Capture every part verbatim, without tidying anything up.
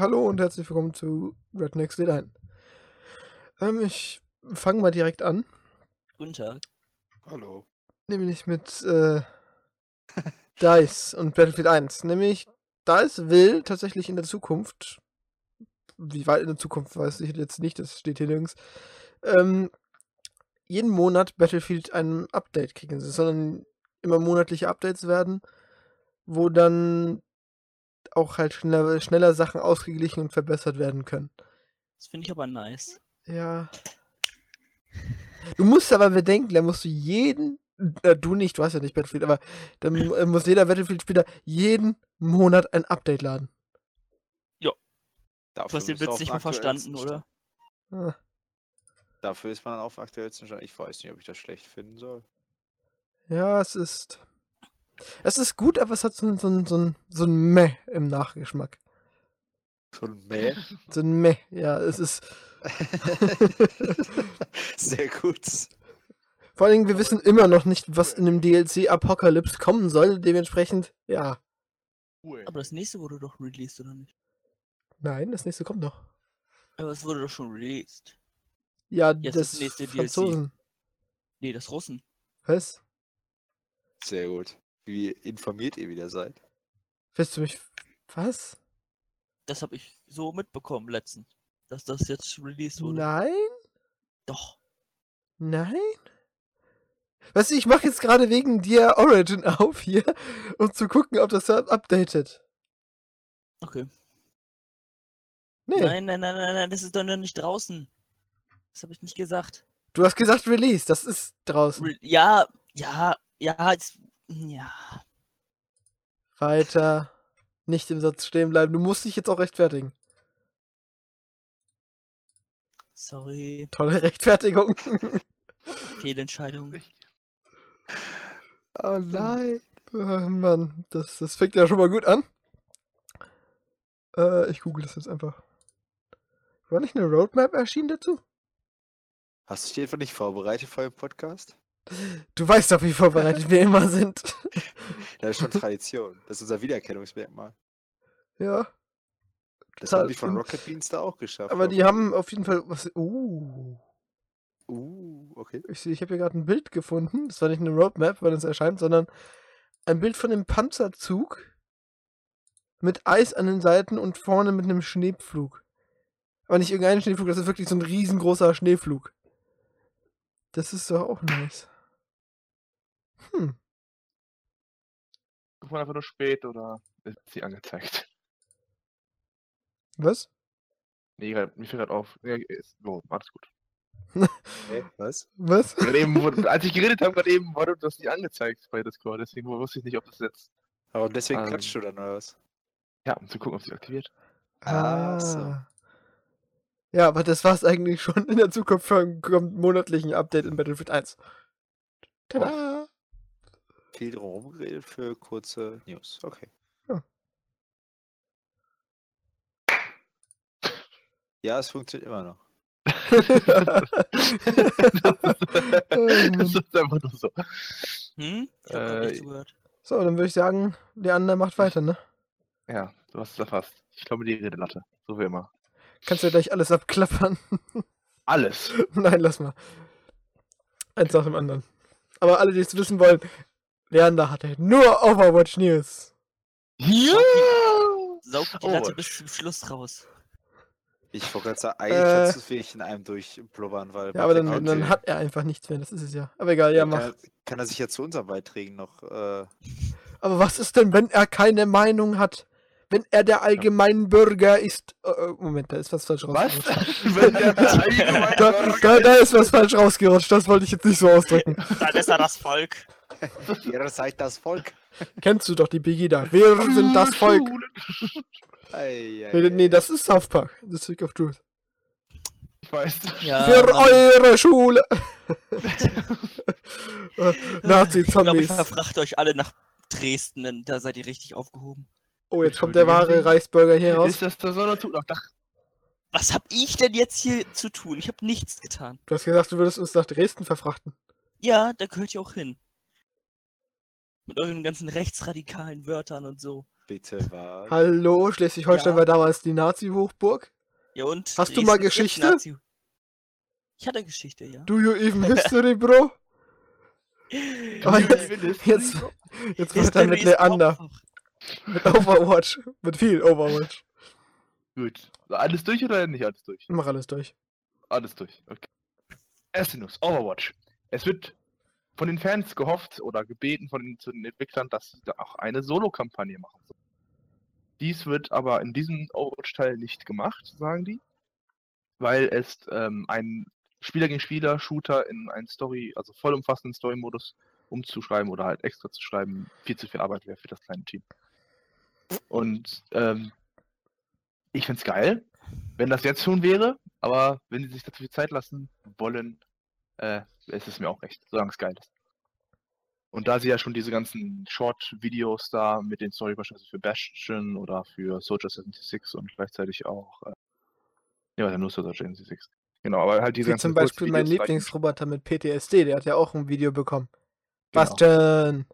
Hallo und herzlich willkommen zu Rednecks lädt ein. Ähm, ich fange mal direkt an, Guten Tag. Hallo. nämlich mit äh, DICE und Battlefield eins. Nämlich, DICE will tatsächlich in der Zukunft, wie weit in der Zukunft weiß ich jetzt nicht, das steht hier nirgends, ähm, jeden Monat Battlefield ein Update kriegen. Es sollen immer monatliche Updates werden, wo dann auch halt schneller, schneller Sachen ausgeglichen und verbessert werden können. Das finde ich aber nice. Ja. Du musst aber bedenken, da musst du jeden, äh, du nicht, du hast ja nicht Battlefield, aber dann äh, muss jeder Battlefield-Spieler jeden Monat ein Update laden. Jo. Dafür Du hast den bist du Witz auf nicht dem mehr verstanden, aktuellsten oder? Ah, Dafür ist man dann auf dem aktuellsten Stand. Ich weiß nicht, ob ich das schlecht finden soll. ja, es ist. Es ist gut, aber es hat so ein, so ein, so ein, so ein Meh im Nachgeschmack. So ein Mäh. So ein Meh, ja, es ist. Sehr gut. Vor allen Dingen, wir wissen immer noch nicht, was in dem D L C Apocalypse kommen soll. Dementsprechend, ja. Aber das nächste wurde doch released, oder nicht? Nein, das nächste kommt noch. Aber es wurde doch schon released. Ja, Jetzt das das nächste D L C. Franzosen. Nee, das Russen. Was? Sehr gut. Wie informiert ihr wieder seid. Willst du mich. Was? Das habe ich so mitbekommen letztens. Dass das jetzt released wurde. Nein? Doch. Nein? Weißt du, ich mache jetzt gerade wegen dir Origin auf hier, um zu gucken, ob das updatet. Okay. Nee. Nein, nein, nein, nein, nein, das ist doch noch nicht draußen. Das habe ich nicht gesagt. Du hast gesagt Release, das ist draußen. Re ja, ja, ja, jetzt, ja. Weiter. Nicht im Satz stehen bleiben. Du musst dich jetzt auch rechtfertigen. Sorry. Tolle Rechtfertigung. Fehlentscheidung. Oh nein. Oh Mann, das, das fängt ja schon mal gut an. Äh, ich google das jetzt einfach. War nicht eine Roadmap erschienen dazu? Hast du dich einfach nicht vorbereitet vor dem Podcast? Du weißt doch, wie vorbereitet wir immer sind. Das ist schon Tradition. Das ist unser Wiedererkennungsmerkmal. Ja. Das haben die Total von stimmt. Rocket Beans da auch geschafft. Aber die glaub haben auf jeden Fall was. Uh. ich. Uh, okay. Ich sehe, ich habe hier gerade ein Bild gefunden. Das war nicht eine Roadmap, weil es erscheint, sondern ein Bild von einem Panzerzug mit Eis an den Seiten und vorne mit einem Schneepflug. Aber nicht irgendein Schneepflug, das ist wirklich so ein riesengroßer Schneepflug. Das ist doch auch nice. Hm. Guck mal einfach nur spät oder ist sie angezeigt? Was? Nee, grad, mir fällt gerade auf. Ja, ist, oh, alles gut. Hey, was? Was? Gerade eben, wurde, als ich geredet habe, gerade eben wurde das nicht angezeigt bei Discord. Deswegen wusste ich nicht, ob das jetzt. Aber deswegen Ähm. klatscht du dann oder was? Ja, um zu gucken, ob sie aktiviert. Ach so. Ah. Ja, aber das war's eigentlich schon. In der Zukunft kommt ein monatlichen Update in Battlefield eins. Tada! Viel drumherum geredet für kurze News. Okay. Ja. Ja, es funktioniert immer noch. Oh Das Mann. ist einfach nur so. Hm? Ich hab grad Äh, nicht zugehört. So, dann würde ich sagen, Leander macht weiter, ne? Ja, du hast es erfasst. Ich glaube, die Redelatte. So wie immer. Kannst du ja gleich alles abklappern. Alles. Nein, lass mal. Eins nach dem anderen. Aber alle, die es wissen wollen, Leander hatte nur Overwatch News. Ja! Saug die Oh, Latte Gott. bis zum Schluss raus. Ich wollte gerade sagen, eigentlich Äh. kannst du es wirklich in einem durchblubbern, weil. Ja, aber der dann, könnte- dann hat er einfach nichts mehr, das ist es ja. Aber egal, ja, Ja, mach. kann, er- kann er sich ja zu unseren Beiträgen noch. Äh, Aber was ist denn, wenn er keine Meinung hat? Wenn er der allgemeine Bürger ist. Äh, äh, Moment, da ist was falsch Was? rausgerutscht. Wenn der allgemeine Da, Bürger da, da ist was falsch rausgerutscht, das wollte ich jetzt nicht so ausdrücken. Dann ist er das Volk. ihr seid das Volk. Kennst du doch die Pegida. Wir sind das Volk. Ei, ei, Nee, ei. nee, das ist South Park. The Stick of Truth. Ich weiß. Ja, Für Mann. eure Schule. Ich glaube, ich Nazi-Zombies. verfrachte euch alle nach Dresden, denn da seid ihr richtig aufgehoben. Oh, jetzt kommt der wahre Reichsbürger hier raus. Ist das der Sonderzug nach Dach? Was hab ich denn jetzt hier zu tun? Ich habe nichts getan. Du hast gesagt, du würdest uns nach Dresden verfrachten. Ja, da gehört ihr auch hin. Mit euren ganzen rechtsradikalen Wörtern und so. Bitte was? Hallo, Schleswig-Holstein Ja. war damals die Nazi-Hochburg. Ja, und Hast du Dresden mal ist jetzt Geschichte? Nazi. Ich hatte Geschichte, ja. Do you even history, bro? Aber you jetzt, even history, jetzt, bro? jetzt weiter mit History ist Leander. Hauptfach. Mit Overwatch. Mit viel Overwatch. Gut. So, alles durch oder nicht alles durch? Mach alles durch. Alles durch, okay. Erste News, Overwatch. Es wird von den Fans gehofft oder gebeten von den, zu den Entwicklern, dass sie da auch eine Solo-Kampagne machen sollen. Dies wird aber in diesem Overwatch-Teil nicht gemacht, sagen die, weil es ähm, ein Spieler gegen Spieler Shooter in einen Story, also vollumfassenden Story-Modus umzuschreiben oder halt extra zu schreiben, viel zu viel Arbeit wäre für das kleine Team. Und ähm, ich find's geil, wenn das jetzt schon wäre, aber wenn sie sich dazu viel Zeit lassen wollen, äh, ist es mir auch recht, solange es geil ist. Und da sie ja schon diese ganzen Short-Videos da mit den Story beispielsweise für Bastion oder für Soldier sechsundsiebzig und gleichzeitig auch, äh, ja, warte, nur Soldier sechsundsiebzig. Genau, aber halt diese Wie ganzen zum Beispiel mein Kurzvideos reichen Lieblingsroboter mit P T S D, der hat ja auch ein Video bekommen. Genau. Bastian!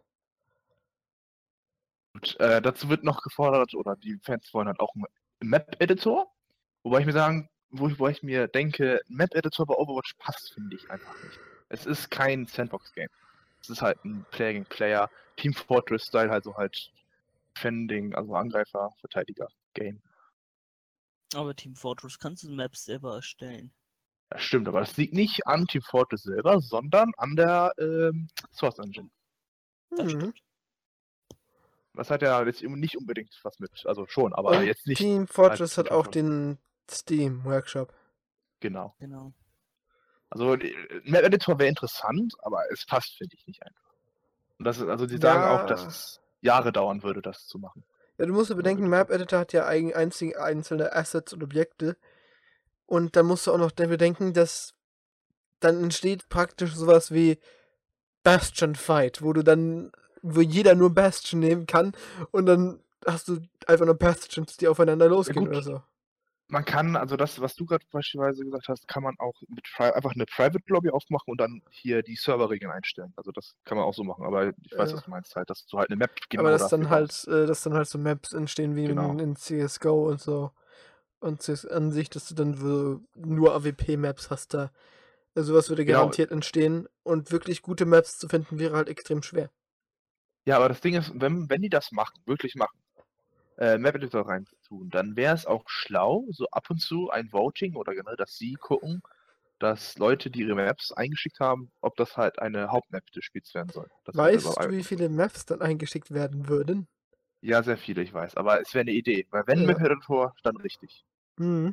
Gut, äh, dazu wird noch gefordert, oder die Fans wollen halt auch einen Map-Editor, wobei ich mir sagen, wo ich, wo ich mir denke, ein Map-Editor bei Overwatch passt, finde ich einfach nicht. Es ist kein Sandbox-Game. Es ist halt ein Player gegen Player, Team Fortress-Style, halt so halt Defending, also Angreifer, Verteidiger-Game. Aber Team Fortress kannst du Maps selber erstellen. Das stimmt, aber das liegt nicht an Team Fortress selber, sondern an der ähm, Source Engine. Das Mhm. stimmt. Das hat ja jetzt nicht unbedingt was mit, also schon, aber Und jetzt nicht. Team Fortress als hat auch Team den Steam-Workshop. Genau. Genau. Also äh, ein Map-Editor wäre interessant, aber es passt, finde ich, nicht einfach. Und das ist, also die sagen Ja. auch, dass es Jahre dauern würde, das zu machen. Ja, du musst ja bedenken, Map-Editor. Map-Editor hat ja eigen- einzige einzelne Assets und Objekte. Und dann musst du auch noch bedenken, dass dann entsteht praktisch sowas wie Bastion Fight, wo du dann, wo jeder nur Bastion nehmen kann und dann hast du einfach nur Bastions, die aufeinander losgehen gut. oder so. Man kann, also das, was du gerade beispielsweise gesagt hast, kann man auch mit Pri einfach eine Private Lobby aufmachen und dann hier die Serverregeln einstellen. Also das kann man auch so machen, aber ich weiß, Ja. was du meinst halt, dass du halt eine Map genau Aber dass dafür dann baust. halt, äh, dass dann halt so Maps entstehen wie Genau. in, in C S G O und so. Und C S an sich, dass du dann so nur A W P-Maps hast da. Also sowas würde Genau. garantiert entstehen. Und wirklich gute Maps zu finden, wäre halt extrem schwer. Ja, aber das Ding ist, wenn, wenn die das machen, wirklich machen, äh, Map-Editor reintun, dann wäre es auch schlau, so ab und zu ein Voting oder generell, dass sie gucken, dass Leute, die ihre Maps eingeschickt haben, ob das halt eine Hauptmap des Spiels werden soll. Das wird Weißt aber- du, wie viele Maps dann eingeschickt werden würden? Ja, sehr viele, ich weiß. Aber es wäre eine Idee. Weil wenn Ja. Map-Editor, dann richtig. Mhm.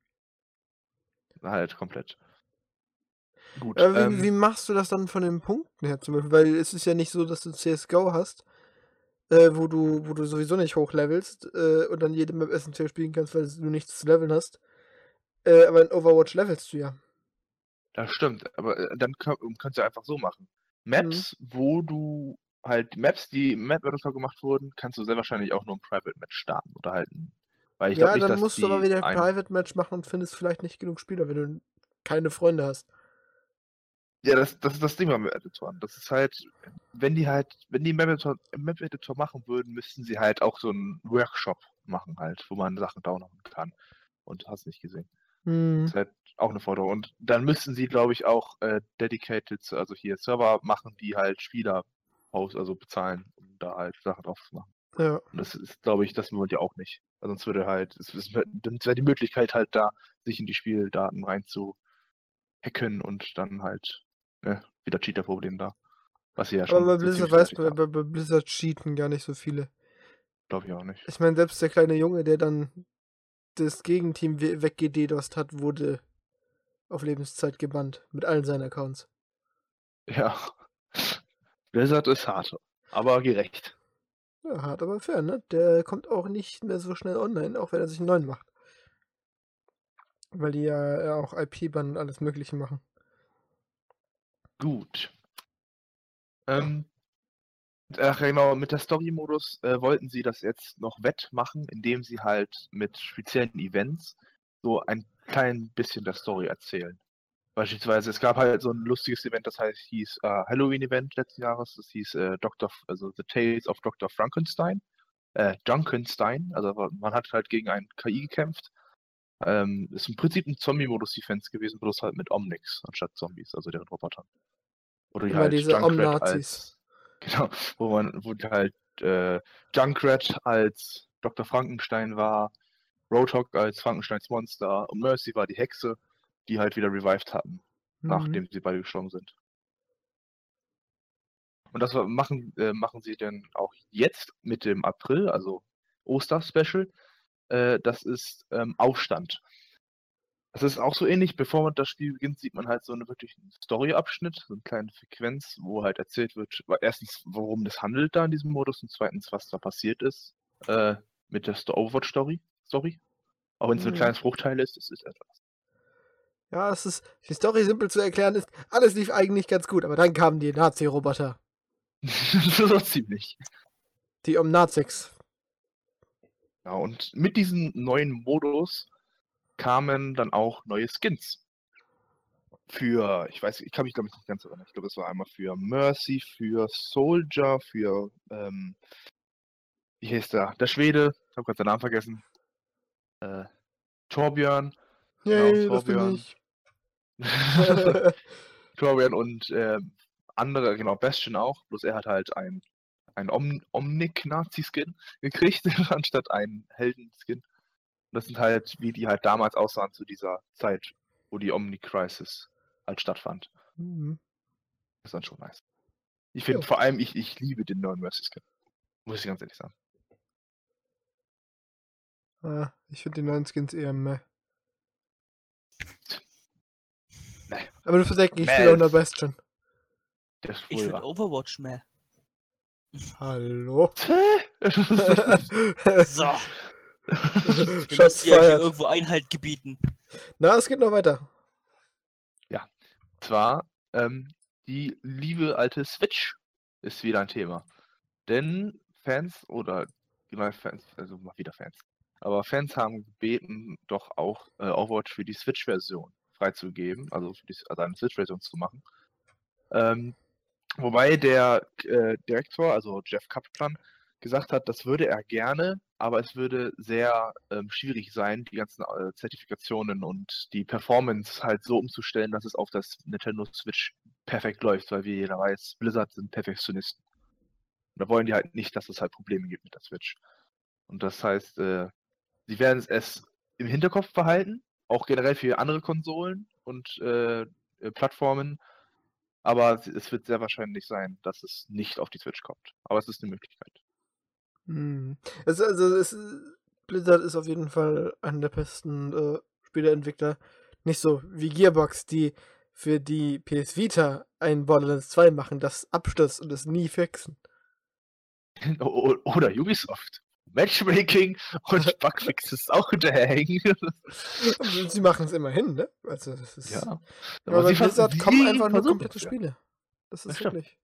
Halt komplett. Gut. Aber wie, ähm, wie machst du das dann von den Punkten her zum Beispiel? Weil es ist ja nicht so, dass du C S G O hast, äh, wo du, wo du sowieso nicht hochlevelst äh, und dann jede Map essentiell spielen kannst, weil du nichts zu leveln hast. Äh, aber in Overwatch levelst du ja. Das stimmt, aber äh, dann könnt, könnt ihr einfach so machen. Maps, wo du halt Maps, die im Map-Editor gemacht wurden, kannst du sehr wahrscheinlich auch nur im Private-Match starten oder halten. Weil ich Ja, glaube nicht, dann dass musst die du aber wieder ein ein... Private Match machen und findest vielleicht nicht genug Spieler, wenn du keine Freunde hast. Ja, das, das ist das Ding bei Map-Editoren. Das ist halt, wenn die halt, wenn die Map-Editor Map-Editor machen würden, müssten sie halt auch so einen Workshop machen halt, wo man Sachen downloaden kann. Und hast nicht gesehen. Hm. Das ist halt auch eine Forderung. Und dann müssten sie, glaube ich, auch äh, dedicated, also hier Server machen, die halt Spieler aus, also bezahlen, um da halt Sachen drauf zu machen. Ja. Und das ist, glaube ich, das wollen die auch nicht. Weil sonst würde halt, es, es, dann wäre die Möglichkeit halt da, sich in die Spieldaten rein zu hacken und dann halt ne, wieder Cheater-Problem da. Was sie ja Aber schon bei so Blizzard ziemlich weiß häufig man, haben. bei, bei Blizzard cheaten gar nicht so viele. Glaube ich auch nicht. Ich meine, selbst der kleine Junge, der dann das Gegenteam we- weggededost hat, wurde auf Lebenszeit gebannt. Mit allen seinen Accounts. Ja. Blizzard ist hart, aber gerecht. Ja, hart, aber fair, ne? Der kommt auch nicht mehr so schnell online, auch wenn er sich einen neuen macht. Weil die ja ja auch I P-Bann und alles Mögliche machen. Gut. Ähm, ach genau, mit der Story-Modus äh, wollten sie das jetzt noch wettmachen, indem sie halt mit speziellen Events so ein klein bisschen der Story erzählen. Beispielsweise, es gab halt so ein lustiges Event, das heißt, hieß äh, Halloween-Event letzten Jahres, das hieß äh, Doktor, also The Tales of Doktor Frankenstein. äh, Junkenstein, also man hat halt gegen einen K I gekämpft. Ähm, ist im Prinzip ein Zombie-Modus-Defense gewesen, bloß halt mit Omnics anstatt Zombies, also deren Robotern. Oder die Immer halt diese Junkrat Omnazis. als, genau, wo man, wo die halt äh, Junkrat als Doktor Frankenstein war, Roadhog als Frankensteins Monster und Mercy war die Hexe, die halt wieder revived hatten, Mhm. nachdem sie beide gestorben sind. Und das war- machen, äh, machen sie dann auch jetzt mit dem April, also Oster-Special. Äh, das ist ähm, Aufstand. Das ist auch so ähnlich, bevor man das Spiel beginnt, sieht man halt so eine wirklich Story-Abschnitt, so eine kleine Frequenz, wo halt erzählt wird, wa- erstens, worum das handelt da in diesem Modus und zweitens, was da passiert ist äh, mit der Sto- Overwatch-Story. Story. Auch wenn es ein Mhm. kleines Bruchteil ist, es ist etwas. Ja, es ist, die Story simpel zu erklären ist, alles lief eigentlich ganz gut, aber dann kamen die Nazi-Roboter, so ziemlich. die Omnazix. Ja, und mit diesem neuen Modus kamen dann auch neue Skins. Für, ich weiß, ich kann mich glaube ich nicht ganz erinnern. Ich glaube, es war einmal für Mercy, für Soldier, für, ähm, wie heißt der? Der Schwede, ich habe gerade seinen Namen vergessen. Äh, Torbjörn, genau, Yay, das bin Torbjörn. ich. Torbjörn und ähm, andere, genau, Bastion auch, bloß er hat halt ein, ein Om Omnic-Nazi-Skin gekriegt, anstatt einen Helden-Skin. Das sind halt, wie die halt damals aussahen zu dieser Zeit, wo die Omni-Crisis halt stattfand. Mhm. Das ist dann schon nice. Ich finde Jo. vor allem, ich, ich liebe den neuen Mercy-Skin. Muss ich ganz ehrlich sagen. Ah, ich finde die neuen Skins eher meh. Nee. Aber du verdecken, ich Meh spiele auch noch ist- Bastion. Das ist Ich wohl finde wahr. Overwatch mehr. Hallo? So. Wir Shots müssen ja hier fired. irgendwo Einhalt gebieten. Na, es geht noch weiter. Zwar, ähm, die liebe alte Switch ist wieder ein Thema. Denn Fans oder genau Fans, also mal wieder Fans, aber Fans haben gebeten, doch auch äh, Overwatch für die Switch-Version freizugeben, also für die, also eine Switch-Version zu machen. Ähm, wobei der äh, Direktor, also Jeff Kaplan, gesagt hat, das würde er gerne, aber es würde sehr ähm, schwierig sein, die ganzen äh, Zertifikationen und die Performance halt so umzustellen, dass es auf das Nintendo Switch perfekt läuft, weil wie jeder weiß, Blizzard sind Perfektionisten. Und da wollen die halt nicht, dass es halt Probleme gibt mit der Switch. Und das heißt, äh, sie werden es im Hinterkopf behalten, auch generell für andere Konsolen und äh, äh, Plattformen, aber es- es wird sehr wahrscheinlich sein, dass es nicht auf die Switch kommt. Aber es ist eine Möglichkeit. Hm. Es, also, es, Blizzard ist auf jeden Fall einer der besten äh, Spieleentwickler. Nicht so wie Gearbox, die für die P S Vita ein Borderlands zwei machen, das abstürzt und es nie fixen. O- o- Oder Ubisoft. Matchmaking und Bugfixes auch hinterherhängen. Aber sie machen es immerhin, ne? Also, das ist. Ja. Aber Aber bei sie, vers- Blizzard kommen sie einfach nur versuchen komplette es ja. Spiele. Das Das ist stimmt. wirklich.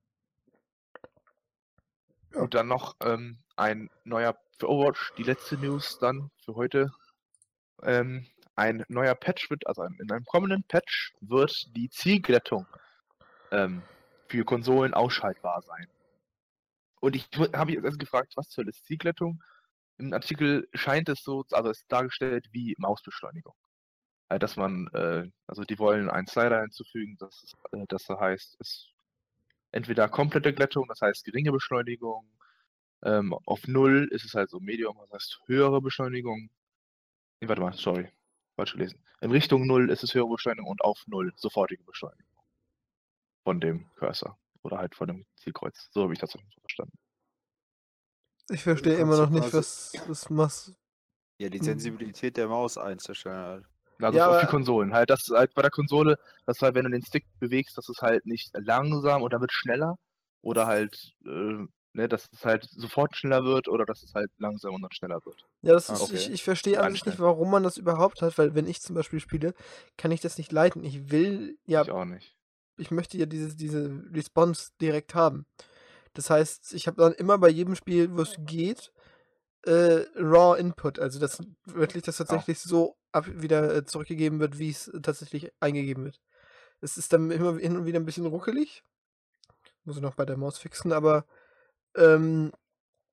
Ja. Und dann noch ähm, ein neuer für Overwatch, die letzte News dann für heute. Ähm, ein neuer Patch wird, also ein, in einem kommenden Patch wird die Zielglättung ähm, für Konsolen ausschaltbar sein. Und ich habe mich jetzt erst gefragt, was zur ist Zielglättung? Im Artikel scheint es so, also es ist dargestellt wie Mausbeschleunigung. Halt, dass man, äh, also die wollen einen Slider hinzufügen, das, ist, äh, das heißt, es entweder komplette Glättung, das heißt geringe Beschleunigung, ähm, auf Null ist es halt so Medium, das heißt höhere Beschleunigung. Nee, warte mal, sorry, falsch gelesen. In Richtung Null ist es höhere Beschleunigung und auf Null sofortige Beschleunigung von dem Cursor oder halt von dem Zielkreuz. So habe ich das verstanden. Ich verstehe kannst immer du noch nicht, quasi- was, was Mas. Ja, die Hm. Sensibilität der Maus einzustellen. Halt. Also Ja, für, für aber- Konsolen halt, das ist halt bei der Konsole, dass halt, wenn du den Stick bewegst, dass es halt nicht langsam oder wird schneller oder halt, äh, ne, dass es halt sofort schneller wird oder dass es halt langsam und dann schneller wird. Ja, das Ah, ist, okay. ich, ich verstehe an sich nicht, Einstellen. warum man das überhaupt hat, weil wenn ich zum Beispiel spiele, kann ich das nicht leiten. Ich will ja, Ich auch nicht. ich möchte ja diese, diese Response direkt haben. Das heißt, ich habe dann immer bei jedem Spiel, wo es geht, äh, Raw Input, also dass wirklich das tatsächlich so ab, wieder äh, zurückgegeben wird, wie es tatsächlich eingegeben wird. Es ist dann immer hin und wieder ein bisschen ruckelig. Muss ich noch bei der Maus fixen, aber ähm,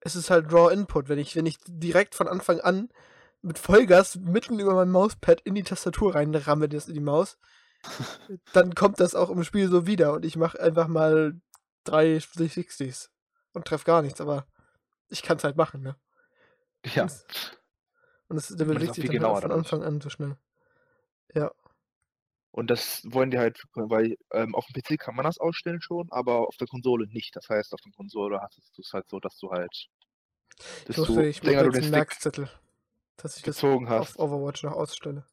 es ist halt Raw Input. Wenn ich, wenn ich direkt von Anfang an mit Vollgas mitten über mein Mauspad in die Tastatur reinramme, das in die Maus, dann kommt das auch im Spiel so wieder und ich mache einfach mal drei sechziger und treffe gar nichts, aber ich kann es halt machen, ne? Ja. Und es, und es, der Man ist bewegt auch sich viel dann halt genauer auch von dadurch. Anfang an so schnell. Ja. Und das wollen die halt, weil ähm, auf dem P C kann man das ausstellen schon, aber auf der Konsole nicht. Das heißt, auf der Konsole hast du es halt so, dass du halt, Ich dass musste, du ich mache länger du jetzt den einen Stick Merkzettel, dass ich das gezogen auf hast, Overwatch noch ausstelle.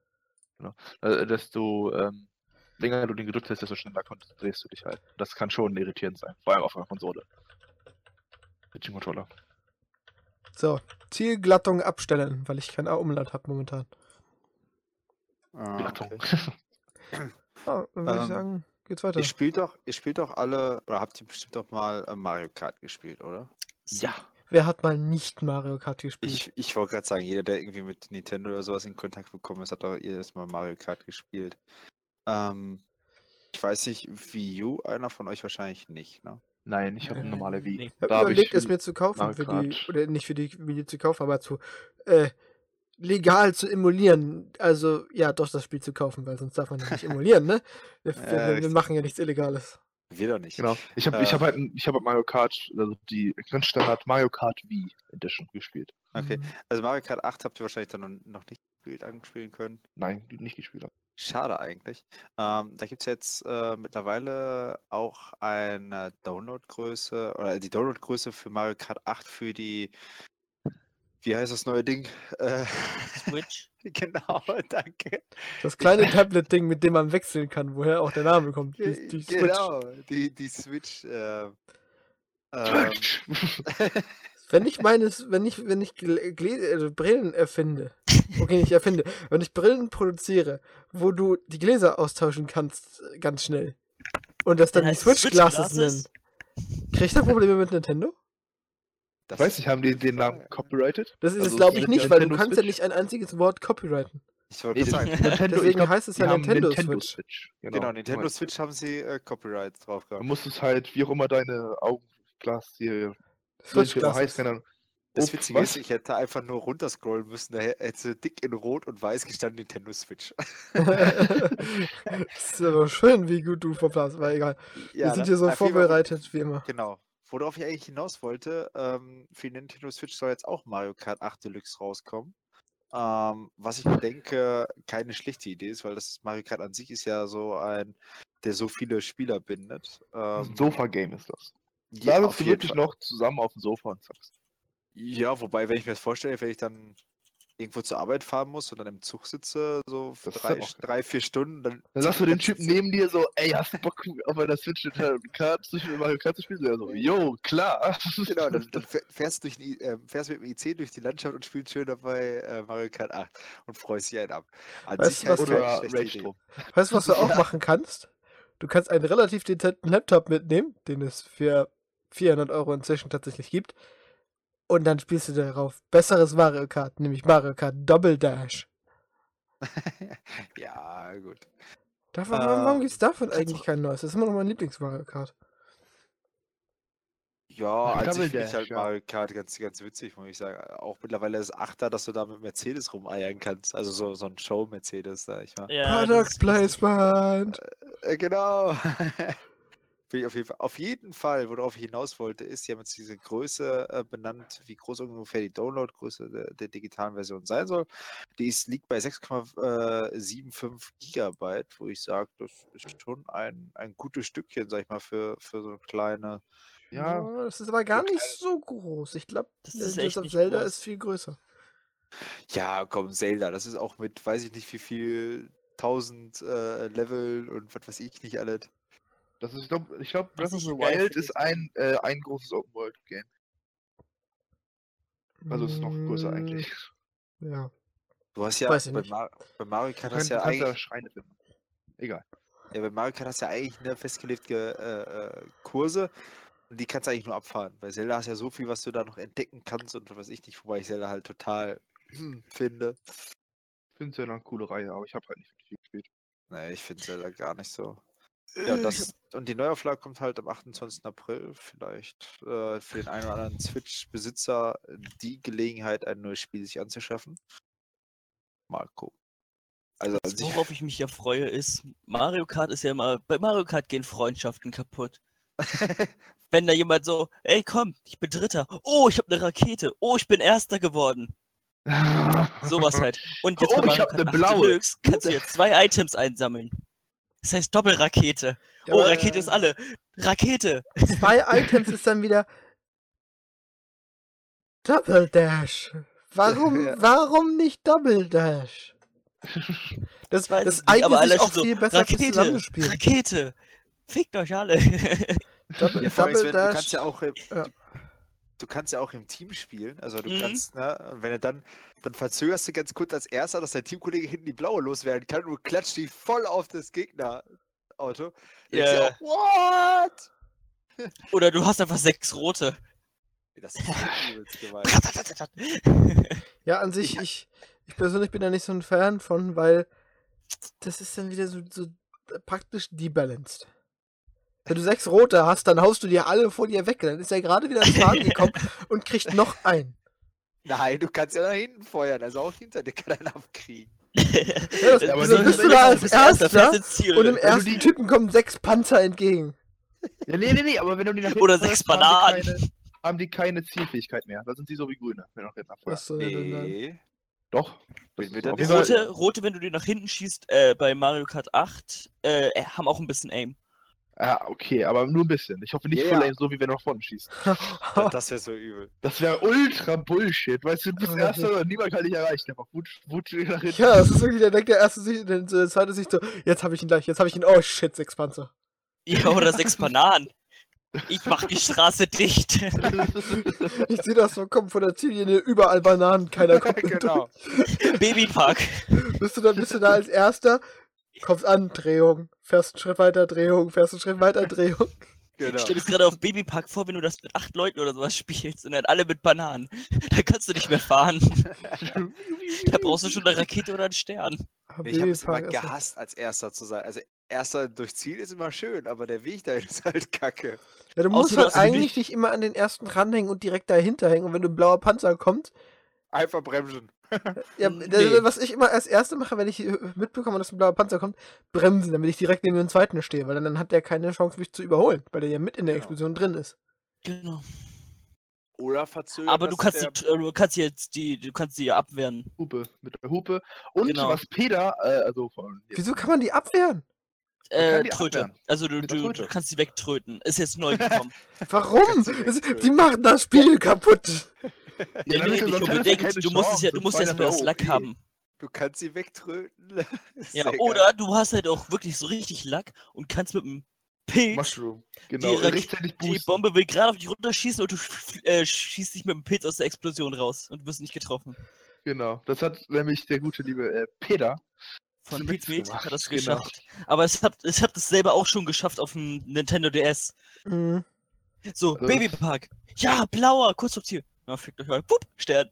äh, desto ähm, länger du den gedrückt hast, desto schneller konzentrierst du dich halt. Das kann schon irritierend sein, vor allem auf einer Konsole. Mit dem Controller. So, Zielglattung abstellen, weil ich kein Umlaut habe momentan. Ah, Glattung. okay. Ah, dann würde ich Ähm, sagen, geht's weiter. Ihr spielt doch, ihr spielt doch alle, oder habt ihr bestimmt doch mal äh, Mario Kart gespielt, oder? Ja. Wer hat mal nicht Mario Kart gespielt? Ich, ich wollte gerade sagen, jeder, der irgendwie mit Nintendo oder sowas in Kontakt bekommen ist, hat doch jedes Mal Mario Kart gespielt. Ähm, ich weiß nicht, Wii U, einer von euch wahrscheinlich nicht, ne? Nein, ich habe eine Äh, normale Wii. nee. Ich habe Da habe überlegt, ich es mir zu kaufen Mario für die, Kart. oder nicht für die Wii zu kaufen, aber zu äh, legal zu emulieren. Also, ja, doch das Spiel zu kaufen, weil sonst darf man ja nicht emulieren, ne? Wir, Ja, wir, wir richtig. machen ja nichts Illegales. Wir doch nicht. Genau. Ich habe Äh, ich hab halt, ein- ich hab halt Mario Kart, also die ganz Standard Mario Kart Wii Edition gespielt. Okay, Mhm. also Mario Kart acht habt ihr wahrscheinlich dann noch noch nicht gespielt, anspielen können. Nein, die nicht gespielt. Schade eigentlich. Ähm, da gibt es jetzt äh, mittlerweile auch eine Downloadgröße, oder die Downloadgröße für Mario Kart acht für die, wie heißt das neue Ding? Äh, Switch. genau, danke. Das kleine Tablet-Ding, mit dem man wechseln kann, woher auch der Name kommt. Die, Ge- die Switch. Genau, die, die Switch. Äh, ähm, Switch! Wenn ich meines, wenn ich, wenn ich Gle Gle also Brillen erfinde, okay, nicht erfinde, wenn ich Brillen produziere, wo du die Gläser austauschen kannst, äh, ganz schnell, und das dann Der die heißt Switch Switch Glasses Glasses? nennen, krieg ich da Probleme mit Nintendo? das Weiß nicht, haben die ist die den Namen Frage. copyrighted? Das ist Also es, glaube es ich, wird nicht, weil du Nintendo kannst ja Switch? nicht ein einziges Wort copyrighten. Ich wollte Nee, gerade das sagen, Nintendo, Deswegen ich glaub, heißt es die ja haben Nintendo Nintendo Switch. Switch. genau, Nintendo Man, Switch haben sie äh, Copyright drauf gehabt. man muss es halt, wie auch immer deine Augenglas hier Switch Brillchen immer heißt, Glasses. keine Ahnung. Das Oh, Witzige ist, was? ich hätte einfach nur runterscrollen müssen, da hä- hätte dick in Rot und Weiß gestanden Nintendo Switch. Das ist aber schön, wie gut du verplanst, aber egal. Wir Ja, sind ne? hier so Auf jeden Fall, wo- vorbereitet, wie immer. Genau. Worauf ich eigentlich hinaus wollte, ähm, für die Nintendo Switch soll jetzt auch Mario Kart acht Deluxe rauskommen. Ähm, was ich mir denke, keine schlechte Idee ist, weil das Mario Kart an sich ist ja so ein, der so viele Spieler bindet. Ein Ähm, Sofa-Game ist das. ja, Da auf sitzt du jeden wirklich Fall. noch zusammen auf dem Sofa und zockst. Ja, wobei, wenn ich mir das vorstelle, wenn ich dann irgendwo zur Arbeit fahren muss und dann im Zug sitze, so für Das ist drei, dann auch geil. drei, vier Stunden, dann Dann zieht sagst du man den ganz- Typen neben dir so, ey, hast du Bock auf einer Switch mit Mario Kart zu spielen, Mario Kart zu spielen? Der so, yo, klar. Genau, dann, dann fähr- fährst, durch den, I- äh, fährst mit dem I C durch die Landschaft und spielst schön dabei äh, Mario Kart acht und freust dich einen ab. An Weißt sich du, was halt du- keine Oder schlechte Rage Idee. drum. Weißt du, was du auch Ja. machen kannst? Du kannst einen relativ dezenten Laptop mitnehmen, den es für vierhundert Euro inzwischen tatsächlich gibt. Und dann spielst du darauf besseres Mario Kart, nämlich Mario Kart Double Dash. Ja, gut. Davon, warum warum Ähm, gibt's davon kannst eigentlich du- kein neues? Das ist immer noch mein Lieblings-Mario Kart. Ja, an Double sich finde ich Dash, halt ja. Mario Kart ganz, ganz witzig, muss ich sagen. Auch mittlerweile das Achter, dass du da mit Mercedes rumeiern kannst. Also so, so ein Show-Mercedes, sag ich mal. Ja, das Product ist lustig. Placement. Äh, genau. Finde ich auf jeden Fall. Auf jeden Fall, worauf ich hinaus wollte, ist, die haben jetzt diese Größe äh, benannt, wie groß ungefähr die Download-Größe der, der digitalen Version sein soll. Die ist, liegt bei sechs Komma fünfundsiebzig Gigabyte, wo ich sage, das ist schon ein, ein gutes Stückchen, sag ich mal, für, für so eine kleine. Ja, Ja, das ist aber gar so nicht so groß. Ich glaube, Das ist Legends echt of nicht Zelda groß. ist viel größer. Ja, komm, Zelda, das ist auch mit, weiß ich nicht, wie viel tausend äh, Level und was weiß ich nicht alles. das ist, ich glaube, ich glaub, Breath Was of ich the geil Wild finde, ist ein, äh, ein großes Open-World-Game. Also es ist noch größer Mm, eigentlich. Ja. Du hast ja Weiß ich bei, nicht. Mar bei Mario Du, Kart kann, hast du ja kannst ja eigentlich, Schreine finden. Egal. ja, bei Mario Kart hast du ja eigentlich eine festgelegte äh, äh, Kurse und die kannst du eigentlich nur abfahren. Bei Zelda hast du ja so viel, was du da noch entdecken kannst und was weiß ich nicht, wobei ich Zelda halt total finde. Ich finde es ja eine coole Reihe, aber ich habe halt nicht wirklich viel gespielt. Nee, ich finde Zelda gar nicht so. Ja, das, und die Neuauflage kommt halt am achtundzwanzigsten April. Vielleicht äh, für den einen oder anderen Switch-Besitzer die Gelegenheit, ein neues Spiel sich anzuschaffen. Mal gucken. Also, an sich, Worauf ich mich ja freue, ist, Mario Kart ist ja immer, bei Mario Kart gehen Freundschaften kaputt. Wenn da jemand so, ey komm, ich bin Dritter, oh, ich habe eine Rakete, oh, ich bin Erster geworden. Sowas halt. Und jetzt Oh, bei ich Mario hab Kart eine acht blaue. Deluxe kannst du jetzt zwei Items einsammeln. Das heißt Doppelrakete. Ja, Oh, aber, Rakete ist alle. Rakete. Zwei Items ist dann wieder Double Dash. Warum, Ja. warum nicht Double Dash? Das, Weiß das ich nicht, aber eignet sich alle auch so, viel besser fürs Rakete, Zusammenspiel. Rakete. Fickt euch alle. Double, ja, vor allem, Double Sven, du Dash. kannst ja auch im, Ja. du, du kannst ja auch im Team spielen. Also du Mhm. kannst, ne, wenn du dann, dann verzögerst du ganz kurz als Erster, dass dein Teamkollege hinten die blaue loswerden kann und du klatscht die voll auf das Gegnerauto. Denkst dir Ja. auch, what? Oder du hast einfach sechs rote. Das ist so übelst gemein. Ja, an sich, ich, ich persönlich bin da nicht so ein Fan von, weil das ist dann wieder so, so praktisch debalanced. Wenn du sechs rote hast, dann haust du dir alle vor dir weg. Dann ist er gerade wieder ins Fahren gekommen und kriegt noch einen. Nein, du kannst ja nach hinten feuern, also auch hinter dir kann einen abkriegen. Ja, das, aber so das bist ist- du da Du als bist Erster, Erster fährst ins Ziel. und im du ersten die- Typen kommen sechs Panzer entgegen. Ja, nee, nee, nee, aber wenn du die nach hinten Oder feuerst, sechs Bananen. Haben die, keine, haben die keine Zielfähigkeit mehr. Da sind sie so wie Grüne, wenn du nach hinten abfeuerst. Achso, ja, dann, dann. Nee. Doch. Bin mir ist da auf nicht jeden Fall- sicher. Rote, rote, wenn du die nach hinten schießt, äh, bei Mario Kart acht, äh, äh, haben auch ein bisschen Aim. Ah, okay, aber nur ein bisschen. Ich hoffe nicht Ja, Full ja. Aim, so wie wenn du nach vorne schießt. Ja, das wäre so übel. Das wäre ultra Bullshit. Weißt du, du bist Erster und niemand kann dich erreichen. Einfach Wut, Wut nach hinten. Ja, das ist wirklich, der denkt der erste sich, der der zweite sich so, jetzt habe ich ihn gleich, jetzt habe ich ihn, oh shit, sechs Panzer. Ja, oder sechs Bananen. Ich mach die Straße dicht. Ich sehe das so kommen von der Ziellinie, überall Bananen, keiner kommt mit. Genau. Babypark. Bist du dann, bist du da als Erster, kommst an, Drehung, fährst einen Schritt weiter, Drehung, fährst einen Schritt weiter, Drehung. Genau. Ich stell mir das gerade auf Babypark vor, wenn du das mit acht Leuten oder sowas spielst und dann alle mit Bananen. Da kannst du nicht mehr fahren. Da brauchst du schon eine Rakete oder einen Stern. Aber Ich habe es immer Babypark ist- gehasst, als Erster zu sein. Also Erster durch Ziel ist immer schön, aber der Weg dahin ist halt kacke. Ja, du Außer musst du halt hast eigentlich wirklich- dich immer an den ersten ranhängen und direkt dahinter hängen. Und wenn du ein blauer Panzer kommt, Einfach bremsen. ja, Nee. das, was ich immer als Erste mache, wenn ich äh, mitbekomme, dass ein blauer Panzer kommt, bremsen, damit ich direkt neben dem zweiten stehe, weil dann, dann hat der keine Chance, mich zu überholen, weil der ja mit in der Genau. Explosion drin ist. Genau. Oder verzögern. Aber du dass kannst, der- die, äh, du kannst jetzt die, du kannst die ja abwehren. Hupe, mit der Hupe. Und Genau. was Peter, äh, also von. Wieso kann man die abwehren? Äh, kann die Tröte. abwehren. Also du, Mit der du, Tröte. du kannst die wegtröten. Ist jetzt neu gekommen. Warum? Kannst du Das, wegtröten. die machen das Spiel kaputt. Ja, dann nee, hätte- nicht sonst hättest du unbedingt. keine Du musst es ja, du Chance. musst Das jetzt war nur das ja Lack okay. haben. Du kannst sie wegtröten. Ist Ja, sehr geil. oder du hast halt auch wirklich so richtig Lack und kannst mit dem Pilz, Mushroom. Genau. die, Rak- Rechtzeitig die boosten. Bombe will gerade auf dich runterschießen und du f- äh, schießt dich mit dem Pilz aus der Explosion raus und wirst nicht getroffen. Genau. Das hat nämlich der gute liebe äh, Peter. Von Zum Pete Meat gemacht, hat das genau. geschafft. Aber es hat, es hat das selber auch schon geschafft auf dem Nintendo D S. Mhm. So, Also- Babypark. Ja, blauer, kurz auf Ziel. Na, fickt euch mal. Pup, Stern.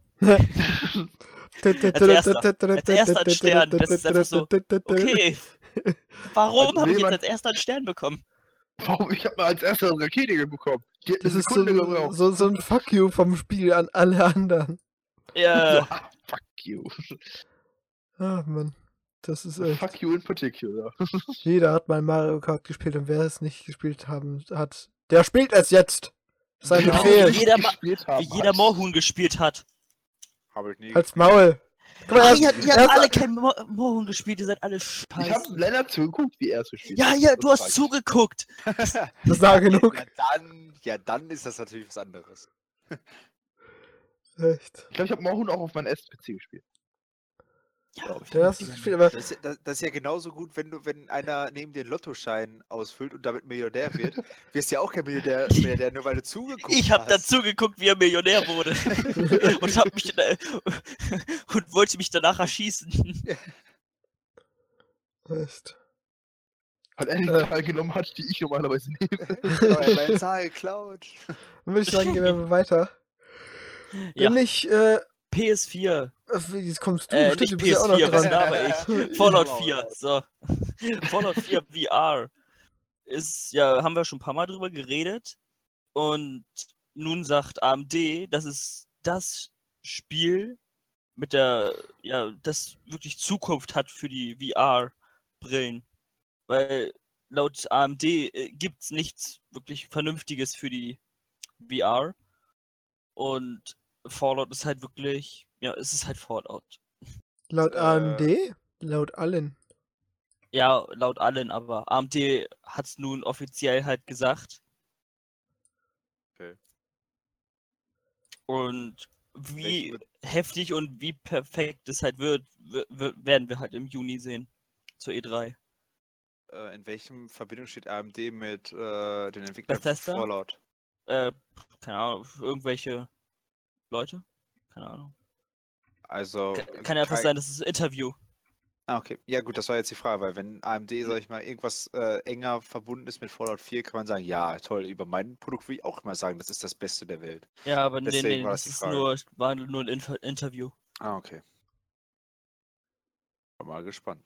Als erster. Als erster ein Stern. Das ist einfach so, Okay. Warum Also habe ich will jetzt man- als erster einen Stern bekommen? Warum? Ich habe mal als erster eine Rakete bekommen. Die hat Das eine ist so, Sekunde gebraucht. so, so ein Fuck you vom Spiel an alle anderen. Ja, Ah, fuck you. Ah, Mann. Das ist echt. Fuck you in particular. Jeder hat mal Mario Kart gespielt und wer es nicht gespielt haben hat, der spielt es jetzt. Das ist ein Genau. Befehl. Jeder Ma- gespielt haben wie jeder hat. Moorhuhn gespielt hat. Habe ich nie. Halt's Maul. Guck mal, Ach, erst, ihr, ihr habt erst, alle kein Mo Moorhuhn gespielt, ihr seid alle Ich habe scheiße. Lennart zugeguckt, wie er es gespielt Ja, hat. ja, Das du hast reicht. zugeguckt. das war genug. Ja dann, ja, dann ist das natürlich was anderes. Echt. Ich glaube, ich habe Moorhuhn auch auf meinem S P C gespielt. Ja, Der hast du gespielt, aber Das ist, ja- das, das ist ja genauso gut, wenn du, wenn einer neben dir einen Lottoschein ausfüllt und damit Millionär wird, wirst du ja auch kein Milliardär, Milliardär nur weil du zugeguckt ich habe hast. dazu geguckt, wie er Millionär wurde. und hab mich äh, und wollte mich danach erschießen. echt. Weil er die Äh. Zahl genommen hat, die ich normalerweise nehme. Aber er hat meine Zahl geklaut. Dann würde ich sagen, gehen wir weiter. Ja, Wenn nicht, äh, P S vier. jetzt kommst du, Äh, stimmt, nicht du bist ja auch P S vier, noch was dran. laber ich? Fallout vier, so. Fallout vier V R. ist ja, haben wir schon ein paar Mal drüber geredet. Und nun sagt A M D, das ist das Spiel mit der, ja, das wirklich Zukunft hat für die V R-Brillen. Weil laut A M D äh, gibt es nichts wirklich Vernünftiges für die V R. Und Fallout ist halt wirklich, ja, es ist halt Fallout. Laut Äh, A M D? Laut allen. Ja, laut allen, aber A M D hat es nun offiziell halt gesagt. Okay. Und wie Welche- heftig und wie perfekt es halt wird, w- w- werden wir halt im Juni sehen. Zur E drei. Äh, in welchem Verbindung steht A M D mit äh, den Entwicklern von Bethesda? Fallout? Äh, keine Ahnung, irgendwelche Leute? Keine Ahnung. Also. Ka- Kann ja einfach kein- sein, das ist ein Interview. Ah, okay. Ja, gut, das war jetzt die Frage, weil wenn A M D, sag ich mal, irgendwas äh, enger verbunden ist mit Fallout vier, kann man sagen, ja, toll, über mein Produkt will ich auch immer sagen, das ist das Beste der Welt. Ja, aber nee, Deswegen nee, war das das die ist Frage. nur, war nur ein Inf Interview. Ah, okay. Bin mal gespannt.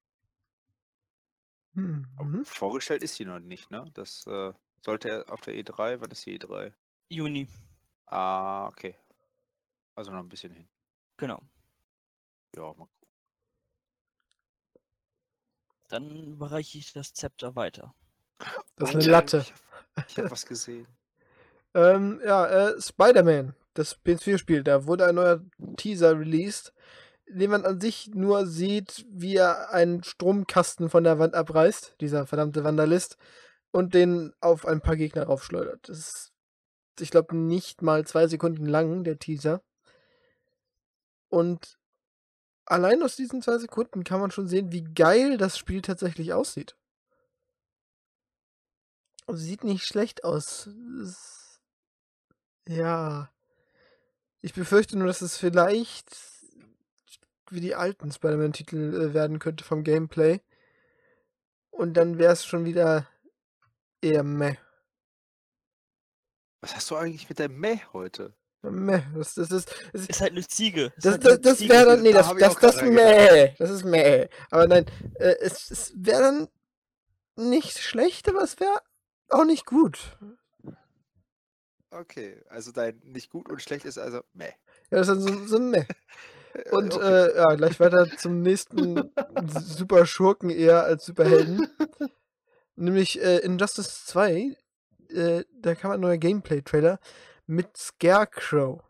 Aber Mhm. vorgestellt ist die noch nicht, ne? Das äh, sollte er auf der E drei, wann ist die E drei? Juni, Ah, okay. Also noch ein bisschen hin. genau. Ja, mal gucken. Dann überreiche ich das Zepter weiter. Das ist Oh, eine Latte. Ich hab, ich hab was gesehen. Ähm, ja, äh, Spider-Man, das P S vier Spiel, da wurde ein neuer Teaser released, in dem man an sich nur sieht, wie er einen Stromkasten von der Wand abreißt, dieser verdammte Vandalist, und den auf ein paar Gegner raufschleudert. Das ist, ich glaube, nicht mal zwei Sekunden lang, der Teaser. Und allein aus diesen zwei Sekunden kann man schon sehen, wie geil das Spiel tatsächlich aussieht. Also sieht nicht schlecht aus. Es, ja. Ich befürchte nur, dass es vielleicht wie die alten Spider-Man-Titel äh, werden könnte vom Gameplay. Und dann wäre es schon wieder eher meh. Was hast du eigentlich mit der Meh heute? Meh. Das, das ist. Das, Ist halt eine Ziege. Ist das, halt das, eine das Ziege. wäre dann. Nee, Da das, hab ich das, auch das, grad dran gedacht. meh. Das ist meh. Aber nein, äh, es, es wäre dann nicht schlecht, aber es wäre auch nicht gut. Okay, also dein nicht gut und schlecht ist also Meh. Ja, das ist dann so, so meh. Äh, Und okay. äh, ja, gleich weiter zum nächsten Super Schurken eher als Superhelden. Nämlich äh, Injustice zwei, äh, da kam ein neuer Gameplay-Trailer mit Scarecrow.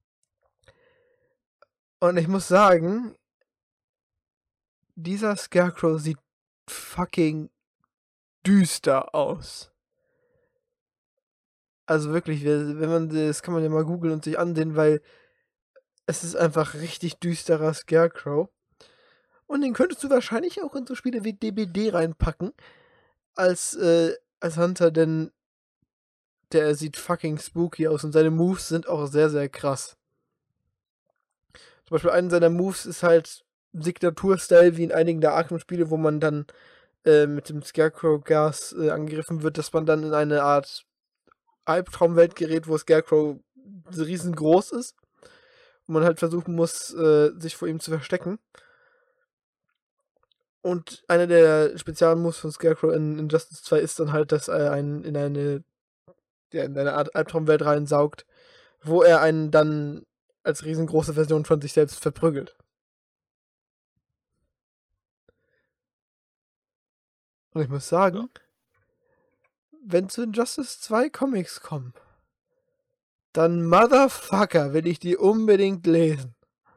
Und ich muss sagen, dieser Scarecrow sieht fucking düster aus. Also wirklich, wenn man das kann man ja mal googeln und sich ansehen, weil es ist einfach richtig düsterer Scarecrow. Und den könntest du wahrscheinlich auch in so Spiele wie D B D reinpacken als, äh, als Hunter, denn der sieht fucking spooky aus und seine Moves sind auch sehr, sehr krass. Zum Beispiel einen seiner Moves ist halt Signatur-Style wie in einigen der Arkham-Spiele, wo man dann äh, mit dem Scarecrow-Gas äh, angegriffen wird, dass man dann in eine Art Albtraumwelt gerät, wo Scarecrow riesengroß ist und man halt versuchen muss, äh, sich vor ihm zu verstecken. Und einer der Spezialmoves von Scarecrow in Injustice zwei ist dann halt, dass er einen in eine, ja, in eine Art Albtraumwelt reinsaugt, wo er einen dann als riesengroße Version von sich selbst verprügelt. Und ich muss sagen, wenn zu Injustice zwei Comics kommen, dann Motherfucker will ich die unbedingt lesen.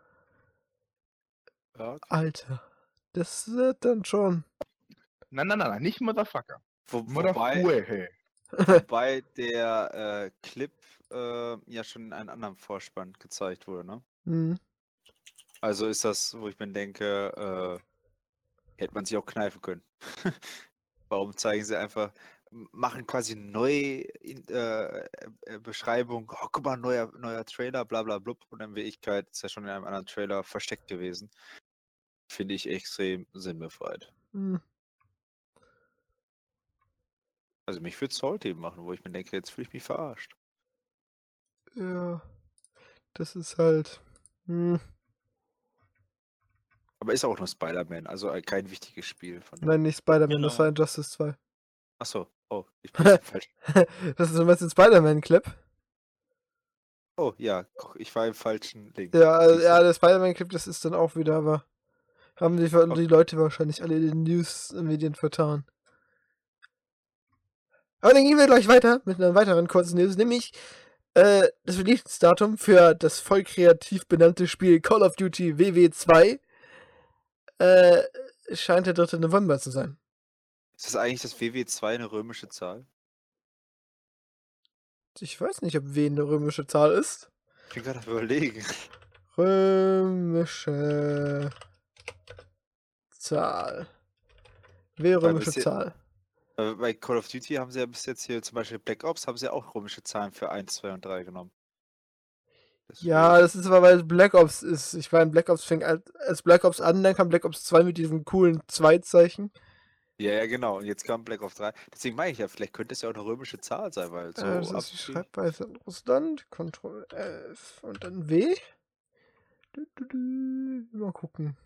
Ja, okay. Alter, das wird dann schon. Nein, nein, nein, nein, nicht Motherfucker. Wo, wobei, Motherfucker. wobei der äh, Clip äh, ja schon in einem anderen Vorspann gezeigt wurde, ne? Hm. Also ist das, wo ich mir denke, äh, hätte man sich auch kneifen können. Warum zeigen sie einfach, m- machen quasi eine neue in, äh, äh, Beschreibung, oh, guck mal, neuer, neuer Trailer, bla bla blub, und in Wirklichkeit ist er schon in einem anderen Trailer versteckt gewesen. Finde ich extrem sinnbefreit. Hm. Also mich würde es heute eben machen, wo ich mir denke, jetzt fühle ich mich verarscht. Ja, das ist halt. Hm. Aber ist auch nur Spider-Man, also äh, kein wichtiges Spiel. Von Nein, nicht Spider-Man, das Genau. war Injustice zwei. Achso, oh, ich bin jetzt falsch. Das ist was ein Spider-Man-Clip. Oh, ja, guck, ich war im falschen Link. Ja, also, Siehst ja, du? der Spider-Man-Clip, das ist dann auch wieder, aber haben die, die Leute wahrscheinlich alle in den News-Medien vertan. Aber dann gehen wir gleich weiter mit einer weiteren kurzen News, nämlich äh, das Release-Datum für das voll kreativ benannte Spiel Call of Duty W W zwei äh, scheint der dritte November zu sein. Ist das eigentlich das W W zwei eine römische Zahl? Ich weiß nicht, ob W eine römische Zahl ist. Ich bin gerade am überlegen. Römische Zahl. W römische bisher- Zahl. Äh, Bei Call of Duty haben sie ja bis jetzt hier zum Beispiel Black Ops, haben sie ja auch römische Zahlen für eins, zwei und drei genommen. Deswegen- Ja, das ist aber, weil es Black Ops ist. Ich meine, Black Ops fängt als als Black Ops an, dann kam Black Ops zwei mit diesem coolen Zwei-Zeichen. Ja, ja, genau. Und jetzt kam Black Ops drei. Deswegen meine ich ja, vielleicht könnte es ja auch eine römische Zahl sein, weil so. äh, das ist die Schreibweise in Russland. Ctrl F und dann W. Du, du, du. Mal gucken.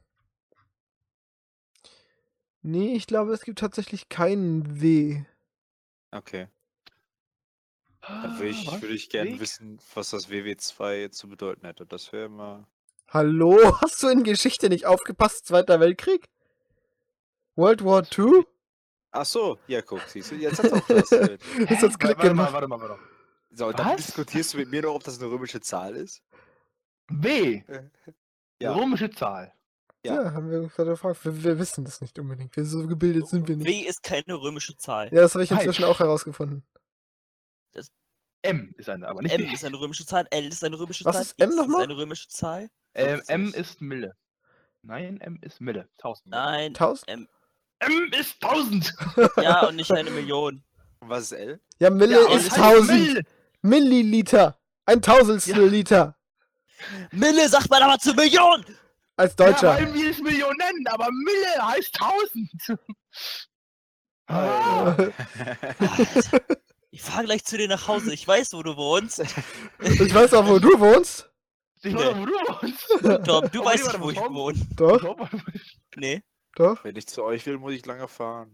Nee, ich glaube, es gibt tatsächlich keinen W. Okay. Dann würde ich, Was? würd ich gerne Weg? wissen, was das W W zwei zu bedeuten hätte. Das wäre immer. Hallo? Hast du in Geschichte nicht aufgepasst? Zweiter Weltkrieg? World War Two? Ach so, ja, guck, siehst du, jetzt hat's auch was. äh, Das hat's Klick warte mal, gemacht. warte mal, warte mal. So, und dann Was? diskutierst du mit mir noch, ob das eine römische Zahl ist? W. Ja. Römische Zahl. Ja. Ja, haben wir uns gerade gefragt. Wir, wir wissen das nicht unbedingt. Wir so gebildet sind wir nicht. W ist keine römische Zahl. Ja, das habe ich Falsch. inzwischen auch herausgefunden. M ist eine, aber nicht M W. ist eine römische Zahl, L ist eine römische Was Zahl, ist M X nochmal? ist eine römische Zahl. Ähm, M fünfzig. ist Mille. Nein, M ist Mille. Tausend. Nein, Tausend? M. M ist tausend. Ja, und nicht eine Million. Und was ist L? Ja, Mille Ja, und ist es heißt tausend Mille. Milliliter. Ein Tausendstel Ja. Liter. Mille sagt man aber zu Million! Als Ja, Deutscher. weil wir es Millionen nennen, aber Mille heißt tausend. Ah. Alter, ich fahr gleich zu dir nach Hause. Ich weiß, wo du wohnst. Ich weiß auch, wo du wohnst. Ich Nee. weiß, wo du wohnst. Tom, du Oh, weißt warte nicht, mal, wo ich Tom. wohne. Doch, Nee. doch. Wenn ich zu euch will, muss ich lange fahren.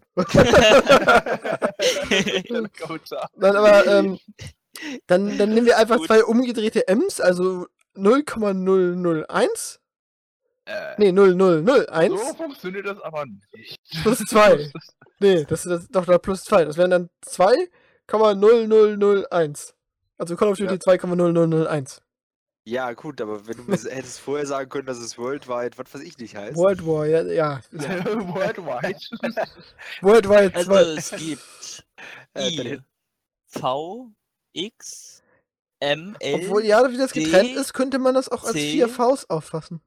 Dann aber, ähm, dann, dann nehmen wir einfach Gut. zwei umgedrehte M's, also null Komma null null eins. äh, Nee, null Komma null null eins. so funktioniert das aber nicht. Plus zwei. Nee, das ist das, doch da plus zwei. Das wären dann zwei Komma null null null eins. Also Call of Duty Ja. zwei Komma null null null eins. Ja, gut, aber wenn du mir hättest vorher sagen können, dass es worldwide, was weiß ich nicht heißt. World War, ja, ja. Worldwide. Worldwide Also zwei. es gibt Äh, I, dann- V, X, M, L. Obwohl, ja, wie das D, getrennt ist, könnte man das auch als C. vier Vs auffassen.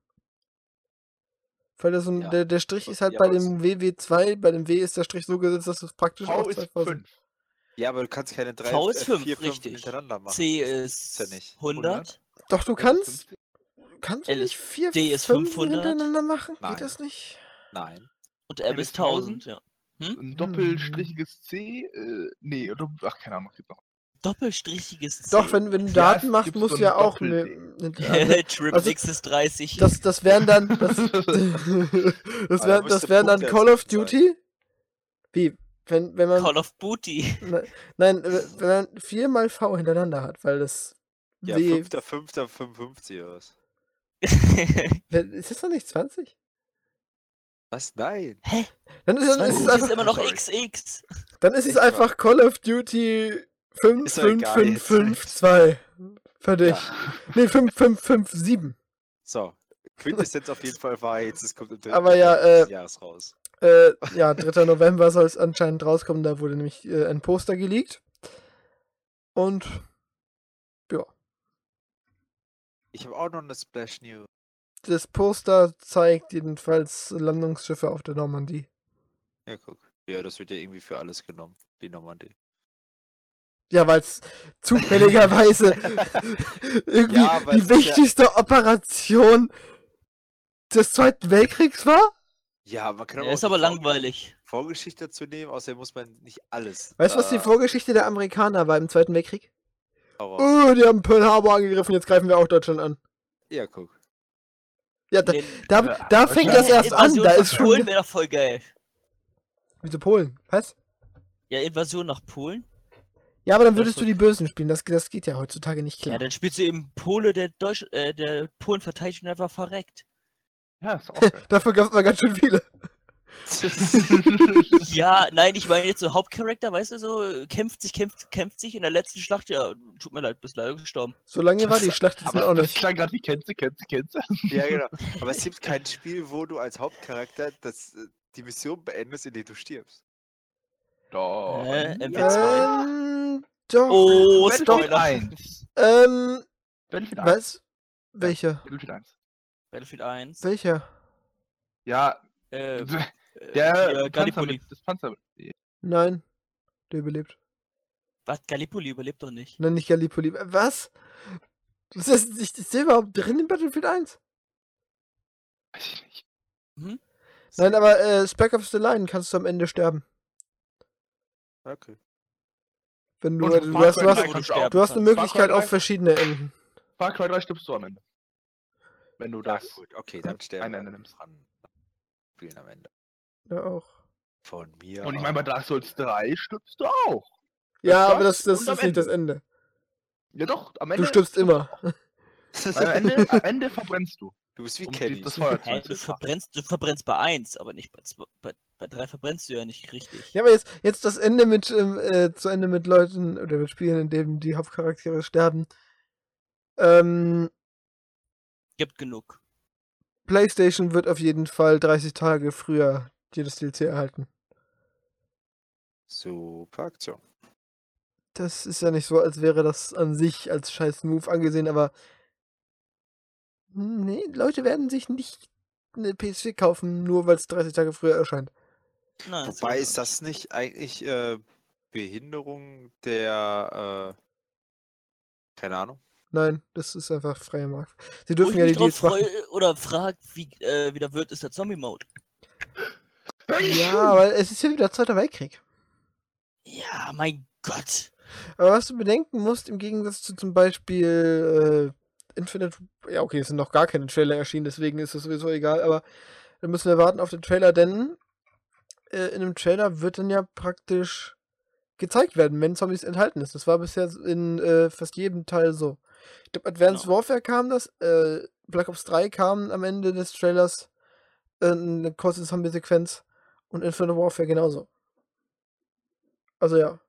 Weil das so ein, Ja. der, der Strich ist halt Ja, bei aber es- dem W W zwei, bei dem W ist der Strich so gesetzt, dass es praktisch V auch ist zwei Vs sind. fünf. Ja, aber du kannst keine drei, V ist äh, fünf, vier, fünf richtig. hintereinander machen. C Das ist ja nicht. hundert. Doch, du kannst, kannst du L nicht ist- vier, D ist fünf fünfhundert. hintereinander machen? Nein. Geht das nicht? Nein. Und M M ist ist tausend. Ja. Ein doppelstrichiges C, äh, nee, oder, ach, keine Ahnung, gibt noch. Doppelstrichiges C. Doch, wenn, wenn du Ja, Daten es machst, gibt musst so du ja ein auch eine, Doppel-D. eine, eine Trip also- X ist dreißig. das, das wären dann, das, das, Ah, da wär, müsste das wären dann Punkt Call of dazwischen Duty? Wie? Wenn, wenn man, Call of Booty. ne- nein, äh, wenn man viermal V hintereinander hat, weil das Ja, W, fünfter, fünfter, fünfundfünfzig oder was? Wenn- ist das noch nicht zwanzig? Was? Nein. Hä? Dann ist, dann Das ist es ist einfach, immer noch Sorry. X X. dann ist es Echt einfach Call of Duty fünf Ist doch fünf egal fünf jetzt. fünf zwei. Für dich. Ja. Nee, fünf fünf fünf sieben. So. Quintessenz auf jeden Fall war jetzt, es kommt im dritten Aber ja, November äh, des Jahres raus. Äh, ja, dritter November soll es anscheinend rauskommen, da wurde nämlich äh, ein Poster geleakt. Und ja, Ich habe auch noch eine Splash News. das Poster zeigt jedenfalls Landungsschiffe auf der Normandie. Ja, guck. Ja, das wird ja irgendwie für alles genommen. Die Normandie. Ja, weil es zufälligerweise irgendwie Ja, weil die es ist ja- wichtigste Operation des Zweiten Weltkriegs war? Ja, man kann Ja, auch ist die aber Vor- langweilig. Vorgeschichte dazu nehmen, außerdem muss man nicht alles. Weißt du, was die äh, Vorgeschichte der Amerikaner war im Zweiten Weltkrieg? hau raus. Oh, die haben Pearl Harbor angegriffen, jetzt greifen wir auch Deutschland an. Ja, guck. Ja, da, Nee, da, Ja, da Deutschland- fängt das erst an, Invasion da von ist schon... Polen wäre doch voll geil. Wieso Polen? Was? Ja, Invasion nach Polen? Ja, aber dann Das würdest du wird- die Bösen spielen. Das, das geht ja heutzutage nicht Ja, klar. dann spielst du eben Pole, der Deutsch, äh, der Polen verteidigt und einfach verreckt. Ja, ist auch geil. Dafür gab es mal ganz schön viele. Ja, nein, ich meine jetzt so Hauptcharakter, weißt du, so kämpft sich, kämpft, kämpft sich in der letzten Schlacht, ja, tut mir leid, bist leider gestorben. So lange war die Schlacht jetzt aber auch Das nicht. klang gerade wie kennst du, kennst du, kennst du. Ja, genau. Aber es gibt kein Spiel, wo du als Hauptcharakter das, äh, die Mission beendest, indem du stirbst. Doch. Äh, M W ja. zwei. Ähm, doch. Oh, Battlefield Spoiler. eins. Ähm, Battlefield eins. was? Welcher? Battlefield eins. Battlefield eins. Welcher? Ja, Äh, der der Panzer Gallipoli. mit, das Panzer. Nein. Der überlebt. Was? Gallipoli überlebt doch nicht. Nein, nicht Gallipoli. Was? Das ist, ist, ist der überhaupt drin in Battlefield eins? Weiß ich nicht. Hm? Nein, aber äh, Spec of the Line kannst du am Ende sterben. Okay. Wenn du, Und äh, du, Far hast, Cry du, drei hast, kannst du auch. du hast eine kannst. Möglichkeit Far Cry auf verschiedene Enden. Far Cry drei stirbst du am Ende. Wenn du Ja, das gut, okay, dann sterben ein wir Ende nimmst. an Spielen am Ende. Ja, auch. Von mir. Und ich meine, bei auch. Dark Souls drei stirbst du auch. Ja, Das aber das, das und am ist nicht das Ende. Ende. Ja doch, am Ende. Du stirbst immer. Weil am Ende, am Ende verbrennst du. Du bist wie Um die- Kenny. das Feuer zu Hä, du verbrennst, du verbrennst bei eins, aber nicht bei zwei. Bei, bei drei verbrennst du ja nicht richtig. Ja, aber jetzt, jetzt das Ende mit, ähm, äh, zu Ende mit Leuten oder mit Spielen, in denen die Hauptcharaktere sterben. Ähm, Gibt genug. PlayStation wird auf jeden Fall dreißig Tage früher jedes D L C erhalten. Super Aktion. Das ist ja nicht so, als wäre das an sich als scheiß Move angesehen, aber nee, Leute werden sich nicht eine P S vier kaufen, nur weil es dreißig Tage früher erscheint. Nein, das Wobei will ich ist auch das nicht eigentlich äh, Behinderung der, äh, keine Ahnung. Nein, das ist einfach freier Markt. Sie nicht. Wo dürfen ich ja die mich drauf Deals machen. freue oder frag, wie äh, wieder wird, ist der Zombie-Mode. Ja, weil es ist ja wieder Zweiter Weltkrieg. Ja, mein Gott. Aber was du bedenken musst, im Gegensatz zu zum Beispiel äh, Infinite, ja okay, es sind noch gar keine Trailer erschienen, deswegen ist es sowieso egal, aber dann müssen wir warten auf den Trailer, denn äh, in dem Trailer wird dann ja praktisch gezeigt werden, wenn Zombies enthalten ist. Das war bisher in äh, fast jedem Teil so. Ich glaube, Advanced Genau. Warfare kam das, äh, Black Ops drei kam am Ende des Trailers äh, eine kurze Zombie-Sequenz und Infinite Warfare genauso. Also ja.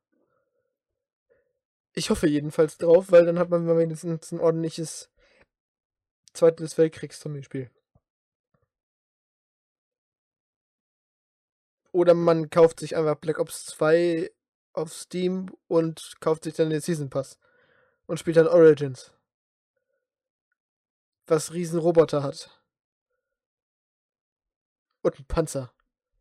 Ich hoffe jedenfalls drauf, weil dann hat man wenigstens ein ordentliches Zweites Weltkriegs-Zombie-Spiel. Oder man kauft sich einfach Black Ops zwei auf Steam und kauft sich dann den Season Pass. Und spielt dann Origins. Was riesen Roboter hat. Und einen Panzer.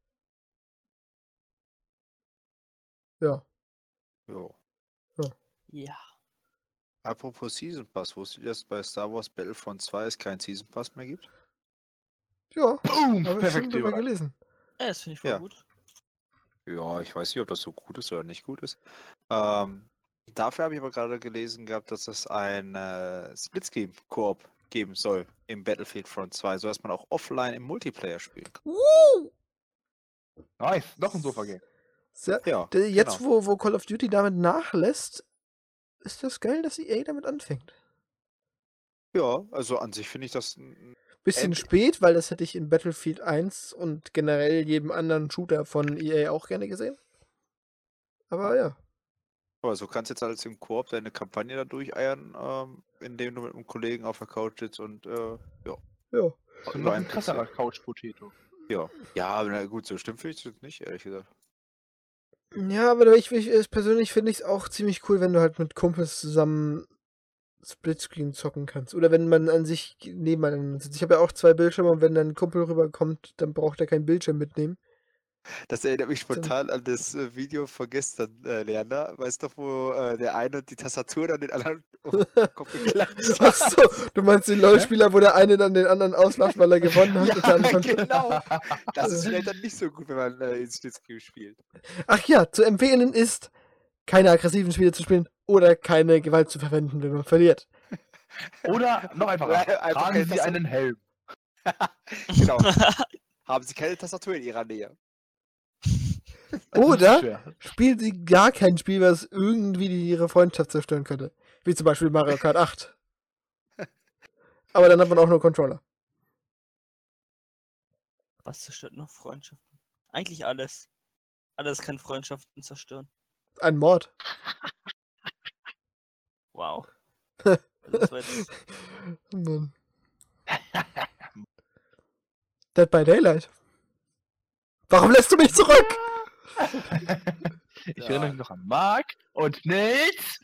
Ja. Jo. Ja. Apropos Season Pass, wusstet ihr, dass bei Star Wars Battlefront zwei es keinen Season Pass mehr gibt? Ja, Boom! habe ich schon Perfekt drüber überall. gelesen. Ja, das finde ich voll Ja. gut. Ja, ich weiß nicht, ob das so gut ist oder nicht gut ist. Ähm, dafür habe ich aber gerade gelesen gehabt, dass es ein äh, Splitscreen-Koop geben soll im Battlefield Front zwei, sodass man auch offline im Multiplayer spielen kann. Woo! Nice, noch ein Sofa-Game. Sehr, Ja, D- Jetzt, genau. wo, wo Call of Duty damit nachlässt, ist das geil, dass E A damit anfängt. Ja, also an sich finde ich das ein- Bisschen Äh, spät, weil das hätte ich in Battlefield eins und generell jedem anderen Shooter von E A auch gerne gesehen. Aber ja. aber so kannst jetzt alles im Koop deine Kampagne da durcheiern, ähm, indem du mit einem Kollegen auf der Couch sitzt und äh, ja. Ja. Und noch ein Rein- krasserer Couch-Potato. Ja, ja, aber na gut, so stimmt finde ich das nicht, ehrlich gesagt. Ja, aber ich, ich äh, persönlich finde ich es auch ziemlich cool, wenn du halt mit Kumpels zusammen Splitscreen zocken kannst. Oder wenn man an sich nebeneinander sitzt. Ich habe ja auch zwei Bildschirme und wenn dann ein Kumpel rüberkommt, dann braucht er keinen Bildschirm mitnehmen. Das erinnert mich spontan an das äh, Video von gestern, äh, Leander. Weißt du, wo äh, der eine die Tastatur dann den anderen auf den Kopf geklatscht hat? Achso, du meinst den LoL-Spieler, wo der eine dann den anderen auslacht, weil er gewonnen hat? und Ja, dann von- genau. Das ist vielleicht dann nicht so gut, wenn man äh, ins Splitscreen spielt. Ach ja, zu empfehlen ist, keine aggressiven Spiele zu spielen oder keine Gewalt zu verwenden, wenn man verliert. Oder noch einfacher, Oder einfach tragen keine Sie Tasse- einen Helm. Genau. Haben Sie keine Tastatur in Ihrer Nähe? Das ist Oder schwer. spielen sie gar kein Spiel, was irgendwie die- ihre Freundschaft zerstören könnte. Wie zum Beispiel Mario Kart acht. Aber dann hat man auch nur Controller. Was zerstört noch Freundschaften? Eigentlich alles. Alles kann Freundschaften zerstören. Ein Mord. Wow. Also das war jetzt, Mann. Dead by Daylight. Warum lässt du mich zurück? Ich Ja. erinnere mich noch an Mark und Nate.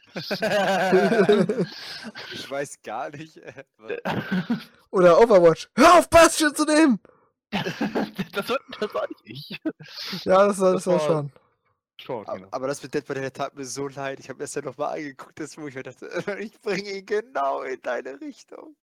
Ich weiß gar nicht. Äh, was- Oder Overwatch. Hör auf, Bastion zu nehmen! das, war, das war nicht ich. Ja, das war, das Das war war- schon. Schon, Aber, genau. aber das mit Dead by Daylight tat mir so leid. Ich habe mir das ja nochmal angeguckt, das wo ich mir dachte, ich bringe ihn genau in deine Richtung.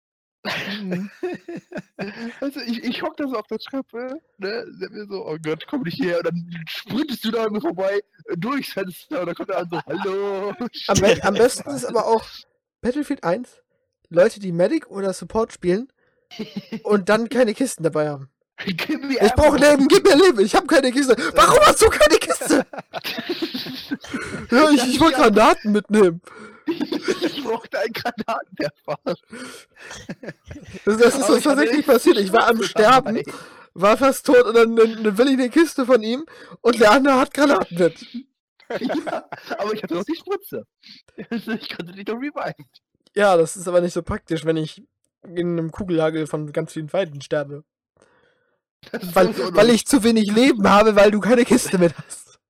Also ich, ich hock da so auf der Treppe, ne, der mir so, oh Gott, komm nicht her, und dann sprintest du da an mir vorbei, äh, durchs Fenster, und dann kommt er an so, hallo. Am, be am besten ist aber auch Battlefield eins, Leute, die Medic oder Support spielen und dann keine Kisten dabei haben. Gib mir Ich brauche Ammo. Leben, gib mir Leben, ich habe keine Kiste. Warum hast du keine Kiste? Ja, ich, ich wollte Granaten mitnehmen. Ich brauchte einen Granatenwerfer. Das, das ist Aber was ich hatte tatsächlich echt passiert. Ich war am Schrotze Sterben, dabei. war fast tot und dann, dann, dann will ich eine Kiste von ihm und der andere hat Granaten mit. Ja, aber ich hatte noch die Spritze. Ich konnte dich doch reviven. Ja, das ist aber nicht so praktisch, wenn ich in einem Kugellagel von ganz vielen Feinden sterbe. Das ist Weil, sowieso weil noch- ich zu wenig Leben habe, weil du keine Kiste mit hast.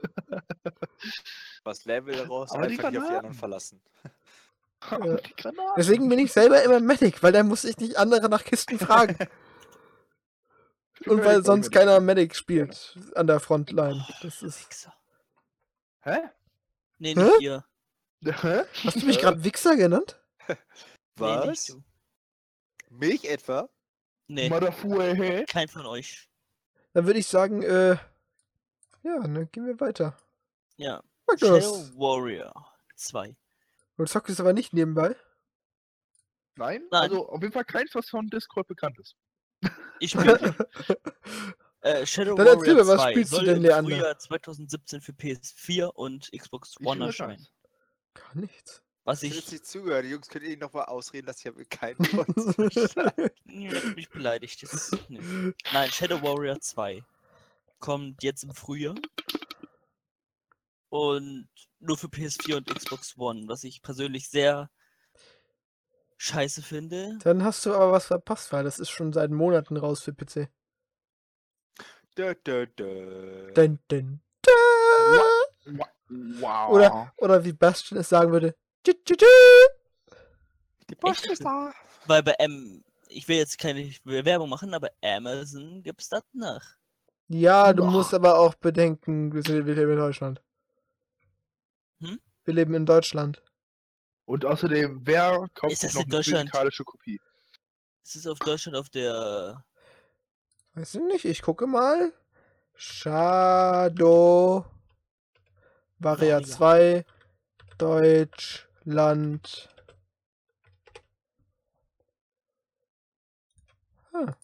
Was Level raus, Aber die einfach nicht auf die Granaten. anderen verlassen. Aber die Granaten. Deswegen bin ich selber immer Medic, weil dann muss ich nicht andere nach Kisten fragen. Und weil sonst keiner Medic spielt an der Frontline. Das ist. Wichser. Hä? Nee, Hä? nicht ihr. Hä? Hast du mich gerade Wichser genannt? Nee, Was? nicht du. Mich etwa? Nee, Motherfucker, hä? kein von euch. Dann würde ich sagen, äh. Ja, dann gehen wir weiter. Ja. Magnus. Shadow Warrior zwei. Du zockst es aber nicht nebenbei. Nein? Nein. Also auf jeden Fall keins, was von Discord bekannt ist. Ich spiele äh, Shadow Dann erzähl Warrior mir, was zwei spielst du soll denn, im Leander? Frühjahr zwanzig siebzehn für P S vier und Xbox Ich One höre erscheinen. das. Gar nichts. Was Ich habe jetzt ich... nicht zugehört. Die Jungs können eh nochmal ausreden, dass ich habe keinen Grund zu verstanden. Ihr habt mich beleidigt. Das, nee. Nein, Shadow Warrior zwei kommt jetzt im Frühjahr. Und nur für P S vier und Xbox One, was ich persönlich sehr scheiße finde. Dann hast du aber was verpasst, weil das ist schon seit Monaten raus für P C. Dö, dö, dö. Dun, dun, dun. Wow. Oder, oder wie Bastion es sagen würde. Tschü, tschü, tschü. Die Post ist da. Weil bei M... Ich will jetzt keine Werbung machen, aber Amazon gibt's das nach. Ja, du Boah. musst aber auch bedenken, wir sind- wir leben in Deutschland. Hm? Wir leben in Deutschland. Und außerdem, wer kauft Ist das noch in eine Deutschland? physikalische Kopie? Es ist auf Deutschland auf der... Weiß ich nicht, ich gucke mal. Shadow Warrior Warrior. zwei Deutschland. Ah.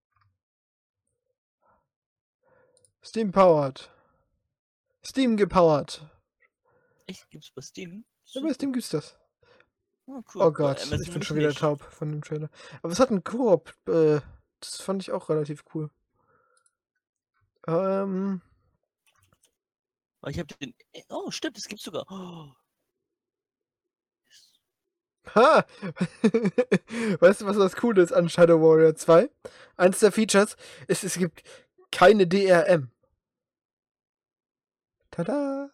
Steam powered. Steam gepowert. Echt? Gibt's bei Steam? Ja, bei Steam gibt's das. Oh, Oh cool. Bei Gott, Amazon ich bin nämlich schon wieder nicht. taub von dem Trailer. Aber es hat einen Koop. Äh, das fand ich auch relativ cool. Ähm, Weil ich habe den... Oh, stimmt, es gibt sogar... Oh, ha! Weißt du, was das Coole ist an Shadow Warrior zwei? Eins der Features ist, es gibt keine D R M. Tada!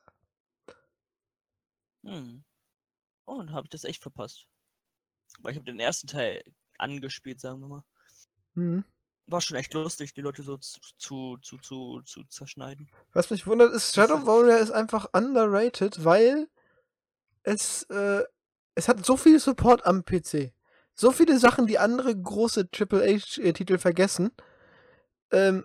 hm. Oh, und habe ich das echt verpasst. Weil ich habe den ersten Teil angespielt, sagen wir mal. Mhm. War schon echt lustig, die Leute so zu, zu, zu, zu, zu zerschneiden. Was mich wundert, ist, Shadow Warrior ist einfach underrated, weil es, äh, es hat so viel Support am P C. So viele Sachen, die andere große Triple A-Titel vergessen. Ähm,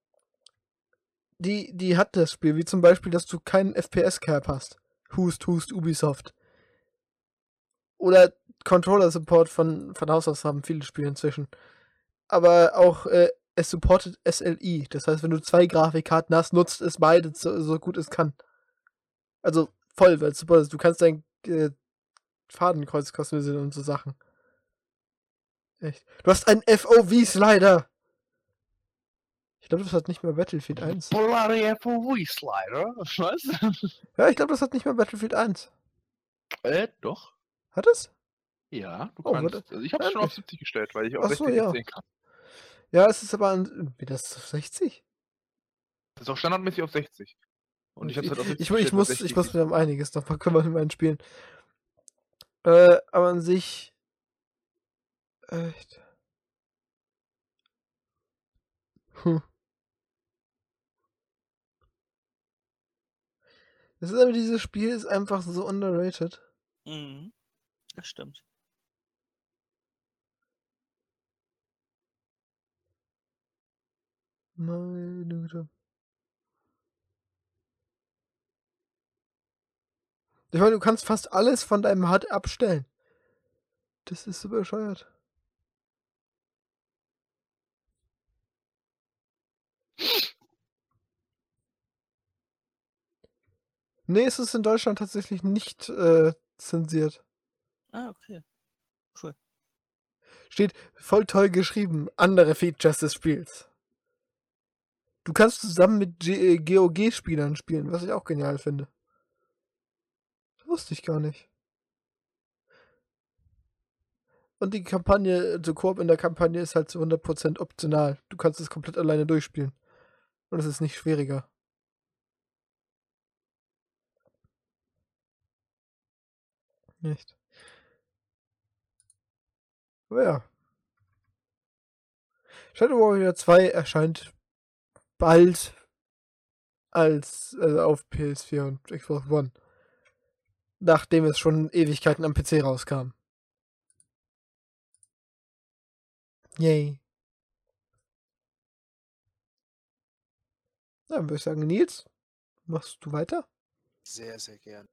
die, die hat das Spiel, wie zum Beispiel, dass du keinen F P S-Cap hast. Hust, hust, Ubisoft. Oder Controller-Support von, von Haus aus haben viele Spiele inzwischen. Aber auch äh, es supportet S L I. Das heißt, wenn du zwei Grafikkarten hast, nutzt es beide so, so gut es kann. Also voll, weil es super ist. Du kannst dein äh, Fadenkreuz customieren und so Sachen. Echt. Du hast einen F O V-Slider. Ich glaube, das hat nicht mal Battlefield eins. Bloody F O V-Slider? Was? Ja, ich glaube, das hat nicht mal Battlefield eins. Äh, doch. Hat es? Ja, du Oh, kannst. warte. Also ich hab's schon auf Endlich. siebzig gestellt, weil ich auf Ach so, sechzig ja. nicht sehen kann. Ja, es ist aber an. Wie, das ist auf sechzig? Das ist auch standardmäßig auf sechzig. Und ich hab's halt auf Ich, siebzig ich, ich, gestellt, weil muss, sechzig ich muss sieht mir um man. einiges noch mal kümmern in meinen Spielen. Äh, aber an sich. Echt. Hm. Das ist aber, dieses Spiel ist einfach so underrated. Mhm. Das stimmt. Meine Güte. Ich meine, du kannst fast alles von deinem H U D abstellen. Das ist so bescheuert. Nee, es ist in Deutschland tatsächlich nicht äh, zensiert. Ah, okay. Cool. Steht voll toll geschrieben. Andere Features des Spiels. Du kannst zusammen mit G- äh, G O G-Spielern spielen, was ich auch genial finde. Das wusste ich gar nicht. Und die Kampagne, also Koop in der Kampagne ist halt zu hundert Prozent optional. Du kannst es komplett alleine durchspielen. Und es ist nicht schwieriger. Nicht. Aber ja. Shadow Warrior zwei erscheint bald als also auf P S vier und Xbox One. Nachdem es schon Ewigkeiten am P C rauskam. Yay. Ja, dann würde ich sagen, Nils, machst du weiter? Sehr, sehr gern.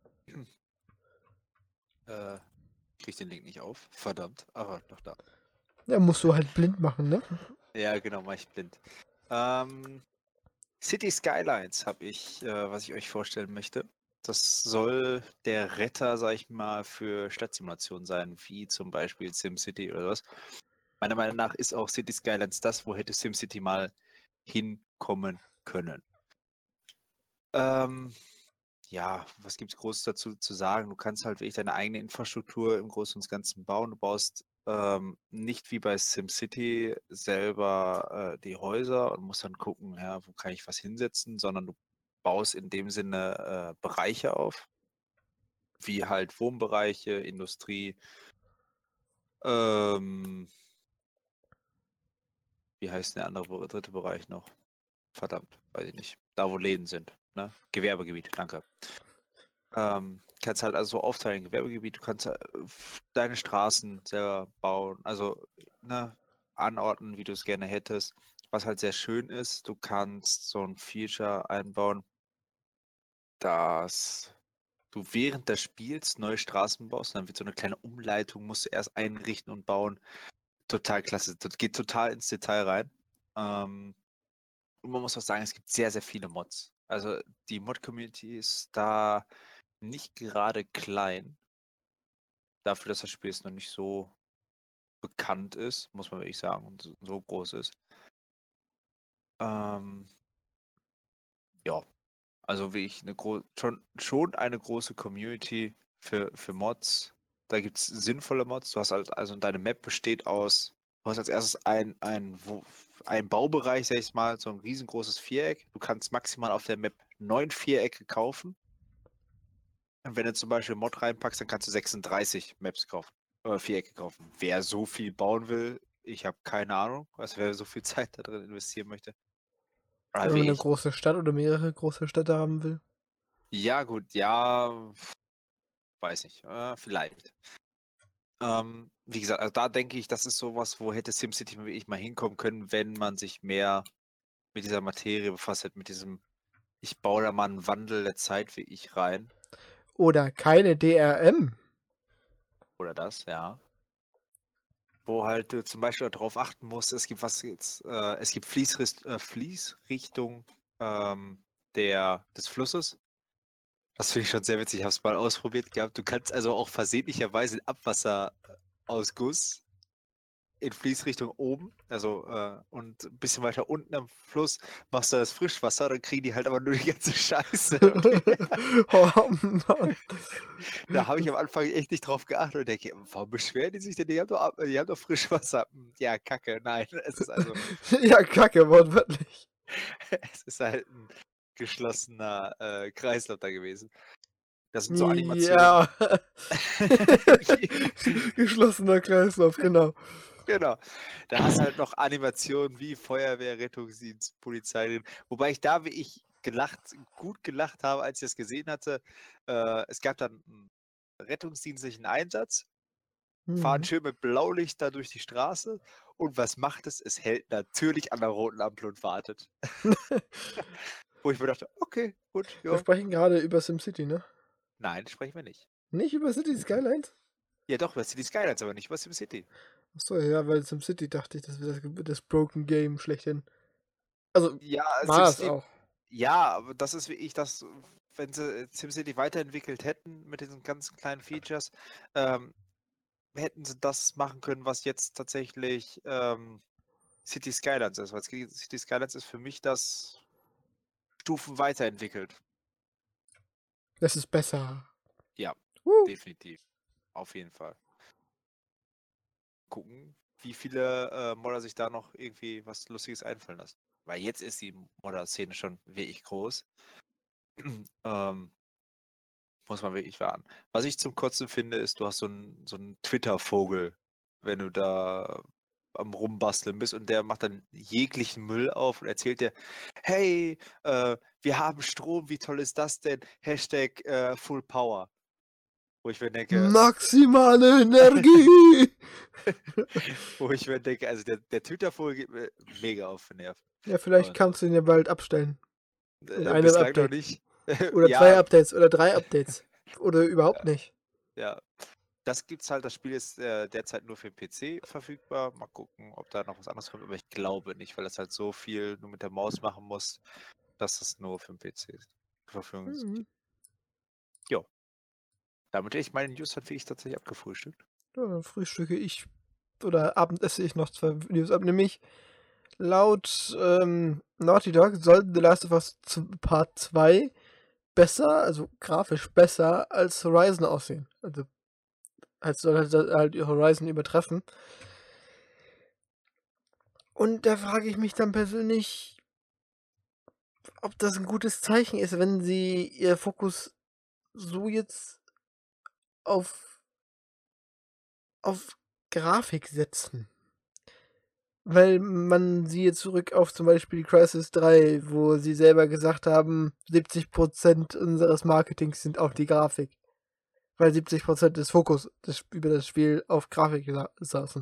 äh, krieg den Link nicht auf. Verdammt. Aber noch da. Ja, musst du halt blind machen, ne? Ja, genau, mach ich blind. Ähm, City Skylines habe ich, äh, was ich euch vorstellen möchte. Das soll der Retter, sag ich mal, für Stadtsimulationen sein, wie zum Beispiel SimCity oder sowas. Meiner Meinung nach ist auch City Skylines das, wo hätte SimCity mal hinkommen können. Ähm, ja, was gibt es Großes dazu zu sagen? Du kannst halt wirklich deine eigene Infrastruktur im Großen und Ganzen bauen. Du baust ähm, nicht wie bei SimCity selber äh, die Häuser und musst dann gucken, ja, wo kann ich was hinsetzen, sondern du baust in dem Sinne äh, Bereiche auf, wie halt Wohnbereiche, Industrie, ähm, wie heißt der andere Be- dritte Bereich noch? Verdammt, weiß ich nicht. Da, wo Läden sind, ne? Gewerbegebiet, danke. Ähm, kannst halt also so aufteilen, Gewerbegebiet, du kannst äh, f- deine Straßen selber bauen, also ne, anordnen, wie du es gerne hättest. Was halt sehr schön ist, du kannst so ein Feature einbauen, dass du während des Spiels neue Straßen baust, dann wird so eine kleine Umleitung, musst du erst einrichten und bauen. Total klasse, das geht total ins Detail rein. Ähm, und man muss auch sagen, es gibt sehr, sehr viele Mods. Also die Mod-Community ist da nicht gerade klein. Dafür, dass das Spiel jetzt noch nicht so bekannt ist, muss man wirklich sagen, und so, so groß ist. Ähm, ja, also wie ich eine gro schon, schon eine große Community für, für Mods. Da gibt es sinnvolle Mods. Du hast halt, also deine Map besteht aus, du hast als erstes ein, ein, wo, ein Baubereich, sag ich mal, so ein riesengroßes Viereck. Du kannst maximal auf der Map neun Vierecke kaufen. Und wenn du zum Beispiel Mod reinpackst, dann kannst du sechsunddreißig Maps kaufen. Oder Vierecke kaufen. Wer so viel bauen will, ich habe keine Ahnung, was wer so viel Zeit da drin investieren möchte. Wenn Aber man wie eine ich. große Stadt oder mehrere große Städte haben will. Ja, gut, ja, weiß nicht. Äh, vielleicht. Ähm, wie gesagt, also da denke ich, das ist sowas, wo hätte SimCity wirklich mal hinkommen können, wenn man sich mehr mit dieser Materie befasst hätte, mit diesem, ich baue da mal einen Wandel der Zeit wie ich rein. Oder keine D R M. Oder das, ja. wo halt du zum Beispiel darauf achten musst, es gibt was jetzt, äh, es gibt Fließricht, äh, Fließrichtung ähm, der, des Flusses. Das finde ich schon sehr witzig. Ich habe es mal ausprobiert gehabt. Du kannst also auch versehentlicherweise den Abwasserausguss in Fließrichtung oben, also äh, und ein bisschen weiter unten am Fluss machst du das Frischwasser, dann kriegen die halt aber nur die ganze Scheiße. Oh Mann. Da habe ich am Anfang echt nicht drauf geachtet und denke, warum beschweren die sich denn? Die haben doch, Ab- die haben doch Frischwasser. Hm, Ja, Kacke, nein. Es ist also, Ja, kacke, wortwörtlich. es ist halt ein geschlossener äh, Kreislauf da gewesen. Das sind so Animationen. Ja. Geschlossener Kreislauf, genau. Genau. Da hast du halt noch Animationen wie Feuerwehr, Rettungsdienst, Polizei drin. Wobei ich da, wie ich gelacht, gut gelacht habe, als ich das gesehen hatte. Äh, es gab dann einen rettungsdienstlichen Einsatz, fahren Mhm. schön mit Blaulicht da durch die Straße. Und was macht es? Es hält natürlich an der roten Ampel und wartet. Wo ich mir dachte, okay, gut, Wir ja. sprechen gerade über SimCity, ne? Nein, sprechen wir nicht. Nicht über City Skylines? Ja, doch, über City Skylines, aber nicht über SimCity. Achso, ja, weil SimCity dachte ich, das wäre das, das Broken Game schlechthin. Also, Ja, war es SimCity, auch. ja, aber das ist wie ich das, wenn sie SimCity weiterentwickelt hätten mit diesen ganzen kleinen Features, ähm, hätten sie das machen können, was jetzt tatsächlich ähm, City Skylines ist. Weil City Skylines ist für mich das Stufen weiterentwickelt. Das ist besser. Ja, Uh. definitiv. Auf jeden Fall. Gucken, wie viele äh, Modder sich da noch irgendwie was Lustiges einfallen lassen. Weil jetzt ist die Modder-Szene schon wirklich groß. ähm, muss man wirklich warten. Was ich zum Kotzen finde, ist, du hast so einen so einen Twitter-Vogel, wenn du da am Rumbasteln bist und der macht dann jeglichen Müll auf und erzählt dir, hey, äh, wir haben Strom, wie toll ist das denn? Hashtag äh, Full Power. Wo ich mir denke, Maximale Energie! wo ich mir denke, also der, der Twitter-Vogel geht mir mega auf den Nerv. Ja, vielleicht Und, kannst du ihn ja bald abstellen. äh, In einem bislang noch Update. nicht. Oder ja, zwei Updates oder drei Updates. Oder überhaupt Ja. nicht. Ja, das gibt's halt. Das Spiel ist äh, derzeit nur für den P C verfügbar. Mal gucken, ob da noch was anderes kommt. Aber ich glaube nicht, weil das halt so viel nur mit der Maus machen muss, dass das nur für den P C zur Verfügung ist. Mhm. Damit hätte ich meinen News dann wirklich tatsächlich abgefrühstückt. Ja, dann frühstücke ich oder Abend esse ich noch zwei Videos ab. Nämlich laut ähm, Naughty Dog soll The Last of Us z- Part zwei besser, also grafisch besser als Horizon aussehen. Also halt soll halt, halt Horizon übertreffen. Und da frage ich mich dann persönlich, ob das ein gutes Zeichen ist, wenn sie ihr Fokus so jetzt auf, auf Grafik setzen. Weil man siehe zurück auf zum Beispiel Crysis drei, wo sie selber gesagt haben, siebzig Prozent unseres Marketings sind auf die Grafik. Weil siebzig Prozent des Fokus des, über das Spiel auf Grafik sa saßen.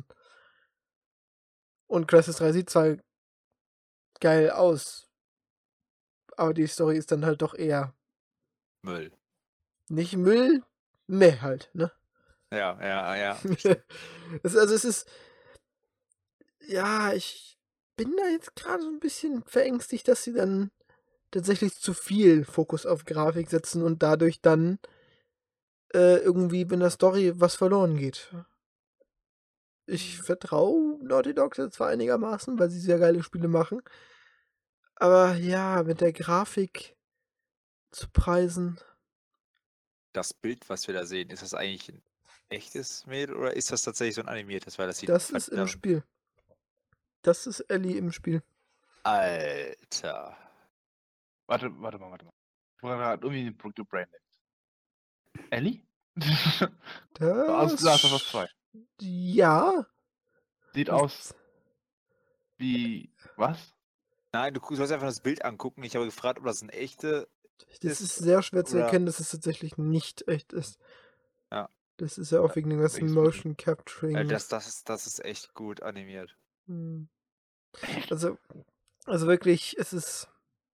Und Crysis drei sieht zwar geil aus, aber die Story ist dann halt doch eher Müll. nicht Müll, meh halt, ne? Ja, ja, ja. es, also es ist, ja, ich bin da jetzt gerade so ein bisschen verängstigt, dass sie dann tatsächlich zu viel Fokus auf Grafik setzen und dadurch dann äh, irgendwie in der Story was verloren geht. Ich vertraue Naughty Dog zwar einigermaßen, weil sie sehr geile Spiele machen, aber ja, mit der Grafik zu preisen. Das Bild, was wir da sehen, ist das eigentlich ein echtes Bild oder ist das tatsächlich so ein animiertes? Weil das sieht Das ist im verdammt- Spiel. Das ist Ellie im Spiel. Alter. Warte, warte mal, warte mal. Ich wollte gerade irgendwie den Pro- Brain Ellie? Aus Das. Last of Us zwei. Ja. Sieht aus wie. Was? Nein, du sollst einfach das Bild angucken. Ich habe gefragt, ob das ein echte. Das ist, ist sehr schwer zu oder- erkennen, dass es tatsächlich nicht echt ist. Ja. Das ist ja auch wegen dem ganzen Welches Motion Capturing. Äh, das, das, ist, das ist echt gut animiert. Hm. Also, also wirklich, es ist.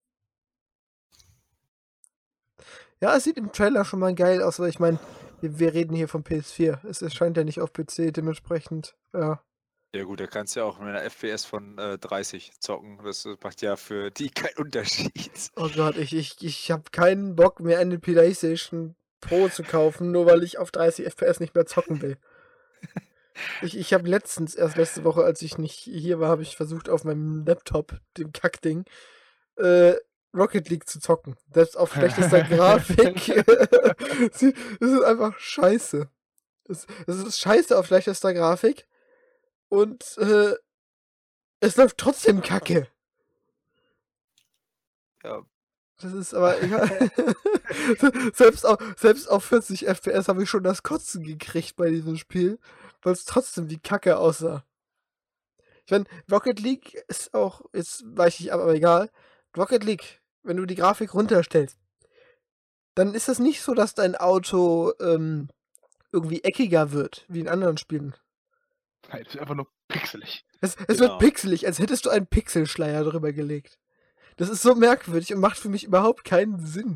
Ja, es sieht im Trailer schon mal geil aus, aber ich meine, wir, wir reden hier vom P S vier. Es erscheint ja nicht auf P C, dementsprechend, ja. Ja gut, da kannst du ja auch mit einer F P S von äh, dreißig zocken. Das äh, macht ja für die keinen Unterschied. Oh Gott, ich, ich, ich habe keinen Bock mehr eine PlayStation Pro zu kaufen, nur weil ich auf dreißig F P S nicht mehr zocken will. Ich, ich habe letztens, erst letzte Woche, als ich nicht hier war, habe ich versucht, auf meinem Laptop, dem Kackding, äh, Rocket League zu zocken. Selbst auf schlechtester Grafik. Es ist einfach scheiße. Es, es ist scheiße auf schlechtester Grafik. Und äh, es läuft trotzdem kacke. Ja, Das ist aber egal. selbst, auf, selbst auf vierzig F P S habe ich schon das Kotzen gekriegt bei diesem Spiel, weil es trotzdem wie Kacke aussah. Ich meine, Rocket League ist auch, jetzt weiche ich ab, aber egal. Rocket League, wenn du die Grafik runterstellst, dann ist das nicht so, dass dein Auto ähm, irgendwie eckiger wird, wie in anderen Spielen. Nein, das ist einfach nur pixelig. Es, es Genau. wird pixelig, als hättest du einen Pixelschleier drüber gelegt. Das ist so merkwürdig und macht für mich überhaupt keinen Sinn.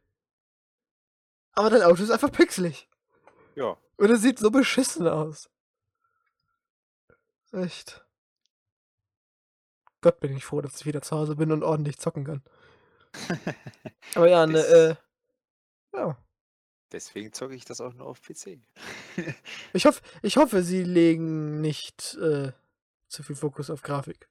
Aber dein Auto ist einfach pixelig. ja. Und es sieht so beschissen aus. Echt. Gott, bin ich froh, dass ich wieder zu Hause bin und ordentlich zocken kann. Aber ja, ne, Des- äh, ja. Deswegen zocke ich das auch nur auf P C. Ich hoffe, ich hoffe, sie legen nicht äh, zu viel Fokus auf Grafik.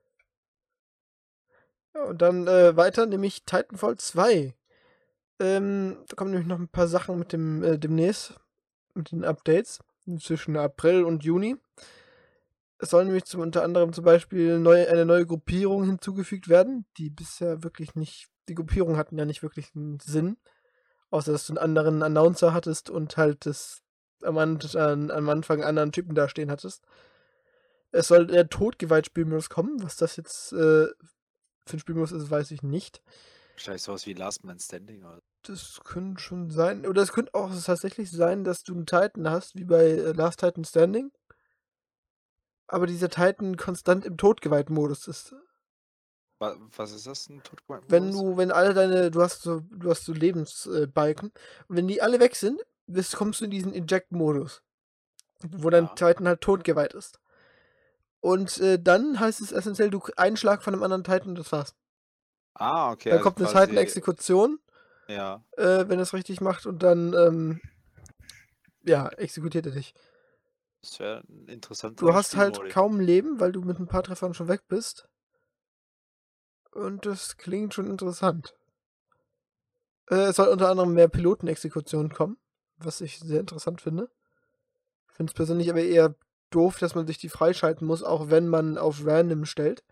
Ja, und dann äh, weiter, nämlich Titanfall zwei. Ähm, da kommen nämlich noch ein paar Sachen mit dem äh, demnächst, mit den Updates zwischen April und Juni. Es soll nämlich zum, unter anderem zum Beispiel neu, eine neue Gruppierung hinzugefügt werden, die bisher wirklich nicht, die Gruppierungen hatten ja nicht wirklich einen Sinn, außer dass du einen anderen Announcer hattest und halt das am, An am Anfang einen anderen Typen da stehen hattest. Es soll der Todgeweiht-Spielmodus kommen, was das jetzt äh, für ein Spielmodus ist, weiß ich nicht. Wahrscheinlich sowas wie Last Man Standing. Oder? Das könnte schon sein, oder es könnte auch tatsächlich sein, dass du einen Titan hast, wie bei äh, Last Titan Standing, aber dieser Titan konstant im Todgeweiht-Modus ist. Wa- Was ist das, ein Wenn Totgemeint-Modus? du, wenn alle deine, du hast so, du hast so Lebensbalken, und wenn die alle weg sind, bist, kommst du in diesen Eject-Modus, wo dein Ja. Titan halt totgeweiht ist. Und äh, dann heißt es essentiell, du einen Schlag von einem anderen Titan und das war's. Ah, okay. Dann Also kommt eine quasi, Titan-Exekution, ja. äh, wenn er es richtig macht, und dann, ähm, ja, exekutiert er dich. Das wäre ein interessanter Du hast halt Spielmodi. kaum Leben, weil du mit ein paar Treffern schon weg bist. Und das klingt schon interessant. Äh, es soll unter anderem mehr Pilotenexekutionen kommen, was ich sehr interessant finde. Ich finde es persönlich aber eher doof, dass man sich die freischalten muss, auch wenn man auf Random stellt.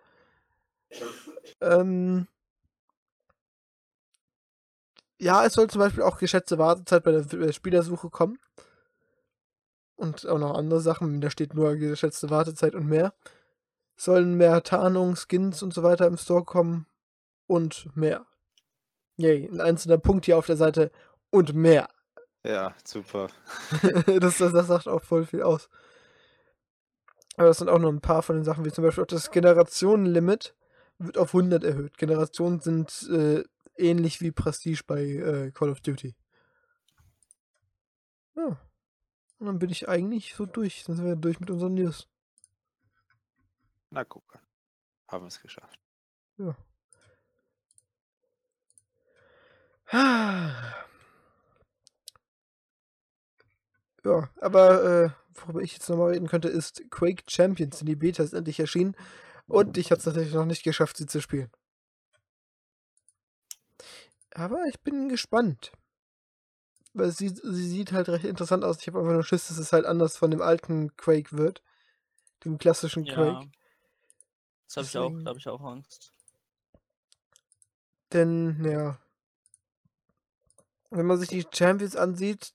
Ähm, ja, es soll zum Beispiel auch geschätzte Wartezeit bei der, bei der Spielersuche kommen. Und auch noch andere Sachen, da steht nur geschätzte Wartezeit und mehr. Sollen mehr Tarnung, Skins und so weiter im Store kommen und mehr. Yay, ein einzelner Punkt hier auf der Seite und mehr. Ja, super. das, das, das sagt auch voll viel aus. Aber das sind auch noch ein paar von den Sachen, wie zum Beispiel auch das Generationenlimit wird auf hundert erhöht. Generationen sind äh, ähnlich wie Prestige bei äh, Call of Duty. Ja. Und dann bin ich eigentlich so durch. Dann sind wir durch mit unseren News. Na, guck an. Haben wir es geschafft. Ja. Ja, aber äh, worüber ich jetzt nochmal reden könnte, ist Quake Champions. Die Beta ist endlich erschienen und ich habe es tatsächlich noch nicht geschafft, sie zu spielen. Aber ich bin gespannt. Weil sie, sie sieht halt recht interessant aus. Ich habe einfach nur Schiss, dass es halt anders von dem alten Quake wird. Dem klassischen Ja. Quake. Das habe ich auch, Deswegen- da habe ich auch Angst. Denn, ja. Wenn man sich die Champions ansieht,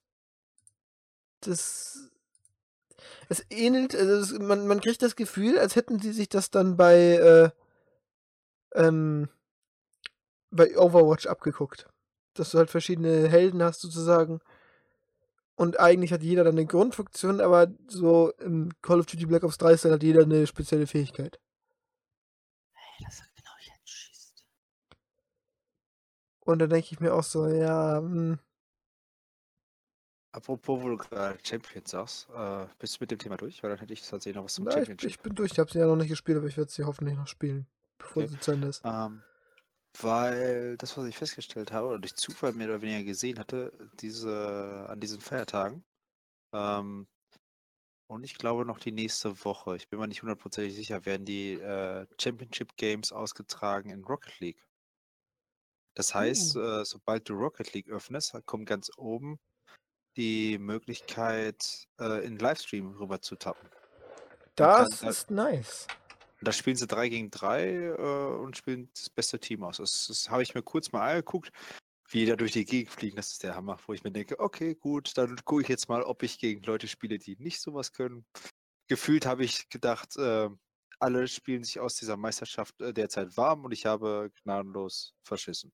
das. Es ähnelt, also es, man, man kriegt das Gefühl, als hätten sie sich das dann bei, äh, ähm, bei Overwatch abgeguckt. Dass du halt verschiedene Helden hast, sozusagen. Und eigentlich hat jeder dann eine Grundfunktion, aber so im Call of Duty Black Ops drei Style hat jeder eine spezielle Fähigkeit. Hey, das hat genau jetzt schießt. Und da denke ich mir auch so, ja, hm, Apropos, wo du gerade Champions sagst, äh, bist du mit dem Thema durch? Weil dann hätte ich tatsächlich noch was zum Na, ich, Championship. ich bin durch. Ich habe sie ja noch nicht gespielt, aber ich werde sie hoffentlich noch spielen, bevor Okay. sie zu Ende ist. Ähm, weil das, was ich festgestellt habe, oder durch Zufall mehr oder weniger gesehen hatte, diese, an diesen Feiertagen, ähm, und ich glaube noch die nächste Woche, ich bin mir nicht hundertprozentig sicher, werden die äh, Championship Games ausgetragen in Rocket League. Das heißt, Uh. äh, sobald du Rocket League öffnest, kommt ganz oben die Möglichkeit, äh, in Livestream rüber zu tappen. Das kann- ist nice. Da spielen sie drei gegen drei äh, und spielen das beste Team aus. Das, das habe ich mir kurz mal angeguckt, wie die da durch die Gegend fliegen. Das ist der Hammer, wo ich mir denke, okay, gut, dann gucke ich jetzt mal, ob ich gegen Leute spiele, die nicht sowas können. Gefühlt habe ich gedacht, äh, alle spielen sich aus dieser Meisterschaft äh, derzeit warm und ich habe gnadenlos verschissen.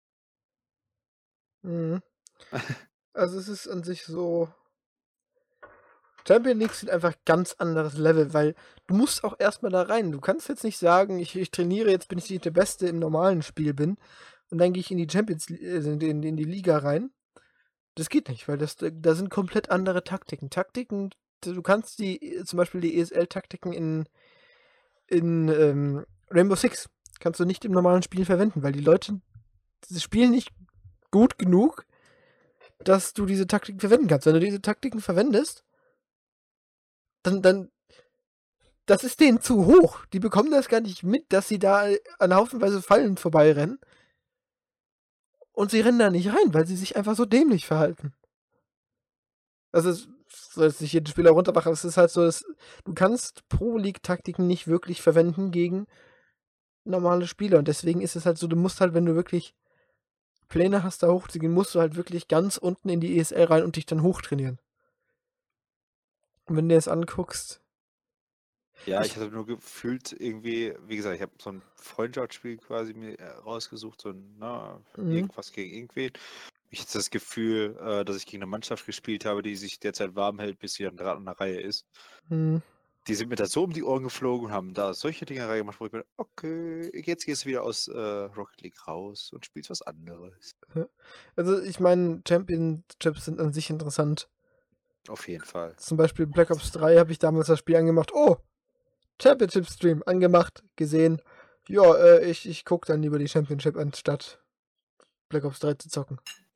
Mhm. Also es ist an sich so. Champion League sind einfach ganz anderes Level, weil du musst auch erstmal da rein. Du kannst jetzt nicht sagen, ich, ich trainiere, jetzt bin ich nicht der Beste im normalen Spiel bin und dann gehe ich in die Champions Li- äh, in, in, in die Liga rein. Das geht nicht, weil das da sind komplett andere Taktiken. Taktiken, du kannst die, zum Beispiel die E S L-Taktiken in, in ähm, Rainbow Six kannst du nicht im normalen Spiel verwenden, weil die Leute das spielen nicht gut genug, dass du diese Taktiken verwenden kannst. Wenn du diese Taktiken verwendest, dann, dann, das ist denen zu hoch. Die bekommen das gar nicht mit, dass sie da an haufenweise Fallen vorbeirennen. Und sie rennen da nicht rein, weil sie sich einfach so dämlich verhalten. Also, es soll jetzt nicht jeden Spieler runtermachen, aber es ist halt so, dass du kannst Pro-League-Taktiken nicht wirklich verwenden gegen normale Spieler. Und deswegen ist es halt so, du musst halt, wenn du wirklich Pläne hast, da hochzugehen, musst du halt wirklich ganz unten in die E S L rein und dich dann hochtrainieren. Und wenn du dir das anguckst, Ja, Ich- ich hatte nur gefühlt irgendwie, wie gesagt, ich habe so ein Freundschaftsspiel quasi mir äh, rausgesucht, so ein, na, Mhm. irgendwas gegen irgendwen. Ich hatte das Gefühl, äh, dass ich gegen eine Mannschaft gespielt habe, die sich derzeit warm hält, bis sie dann dran an der Reihe ist. hm, Die sind mir da so um die Ohren geflogen und haben da solche Dinge reingemacht, wo ich mir, okay, jetzt gehst du wieder aus äh, Rocket League raus und spielst was anderes. also ich meine, Championships sind an sich interessant. Auf jeden Fall. Zum Beispiel Black Ops drei habe ich damals das Spiel angemacht. Oh, Championship Stream angemacht, gesehen. Ja, äh, ich, ich gucke dann lieber die Championship anstatt Black Ops drei zu zocken.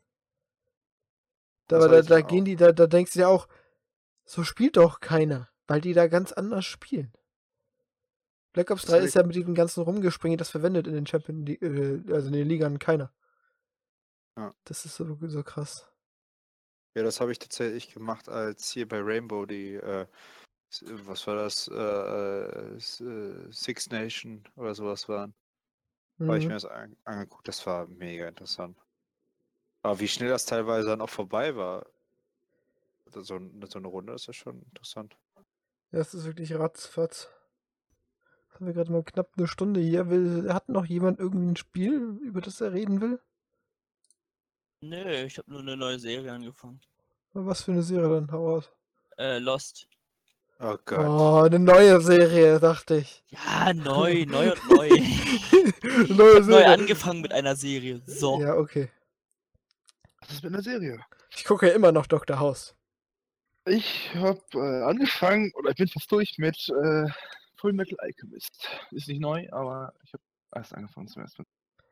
Da, Das aber da, hatte ich da dann gehen auch. die, da, da denkst du ja auch, so spielt doch keiner, weil die da ganz anders spielen. Black Ops Das drei hatte ist ja mit diesem ganzen Rumgespringen, das verwendet in den Champion, League- äh, also in den Ligern keiner. Ja. Das ist so, so krass. Ja, das habe ich tatsächlich gemacht, als hier bei Rainbow die, äh, s- was war das, äh, äh, s- äh, Six Nation oder sowas waren. Habe ich Mhm. mir das an, angeguckt, das war mega interessant. Aber wie schnell das teilweise dann auch vorbei war, so, ein- so eine Runde, ist ja schon interessant. Ja, das ist wirklich ratzfatz. Haben wir gerade mal knapp eine Stunde hier. Will, hat noch jemand irgendwie ein Spiel, über das er reden will? Nö, ich habe nur eine neue Serie angefangen. Was für eine Serie dann? Hau aus. Äh, Lost. Oh Gott. Oh, eine neue Serie, dachte ich. Ja, neu, neu und neu. Neue Neu Serie. angefangen mit einer Serie. So. Ja, okay. Was ist mit einer Serie? Ich gucke ja immer noch Doktor House. Ich habe äh, angefangen, oder ich bin fast durch mit äh, Full Metal Alchemist. Ist nicht neu, aber ich habe erst angefangen zum ersten Mal.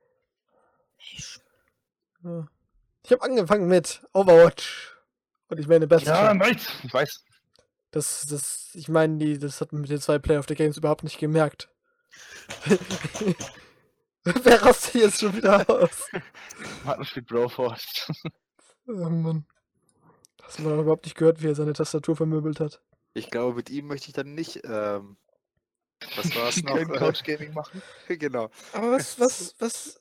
Ja. Ich habe angefangen mit Overwatch. Und ich meine, Best Ja, Friend. nice. Ich weiß. Das, das, ich meine, die, das hat man mit den zwei Player of the Games überhaupt nicht gemerkt. Wer rastet jetzt schon wieder aus? Partner spielt Broforce. Oh Mann. Hast du mal überhaupt nicht gehört, wie er seine Tastatur vermöbelt hat? Ich glaube, mit ihm möchte ich dann nicht, ähm, was war es noch? Kein Couch Gaming machen. Genau. Aber was, was, was,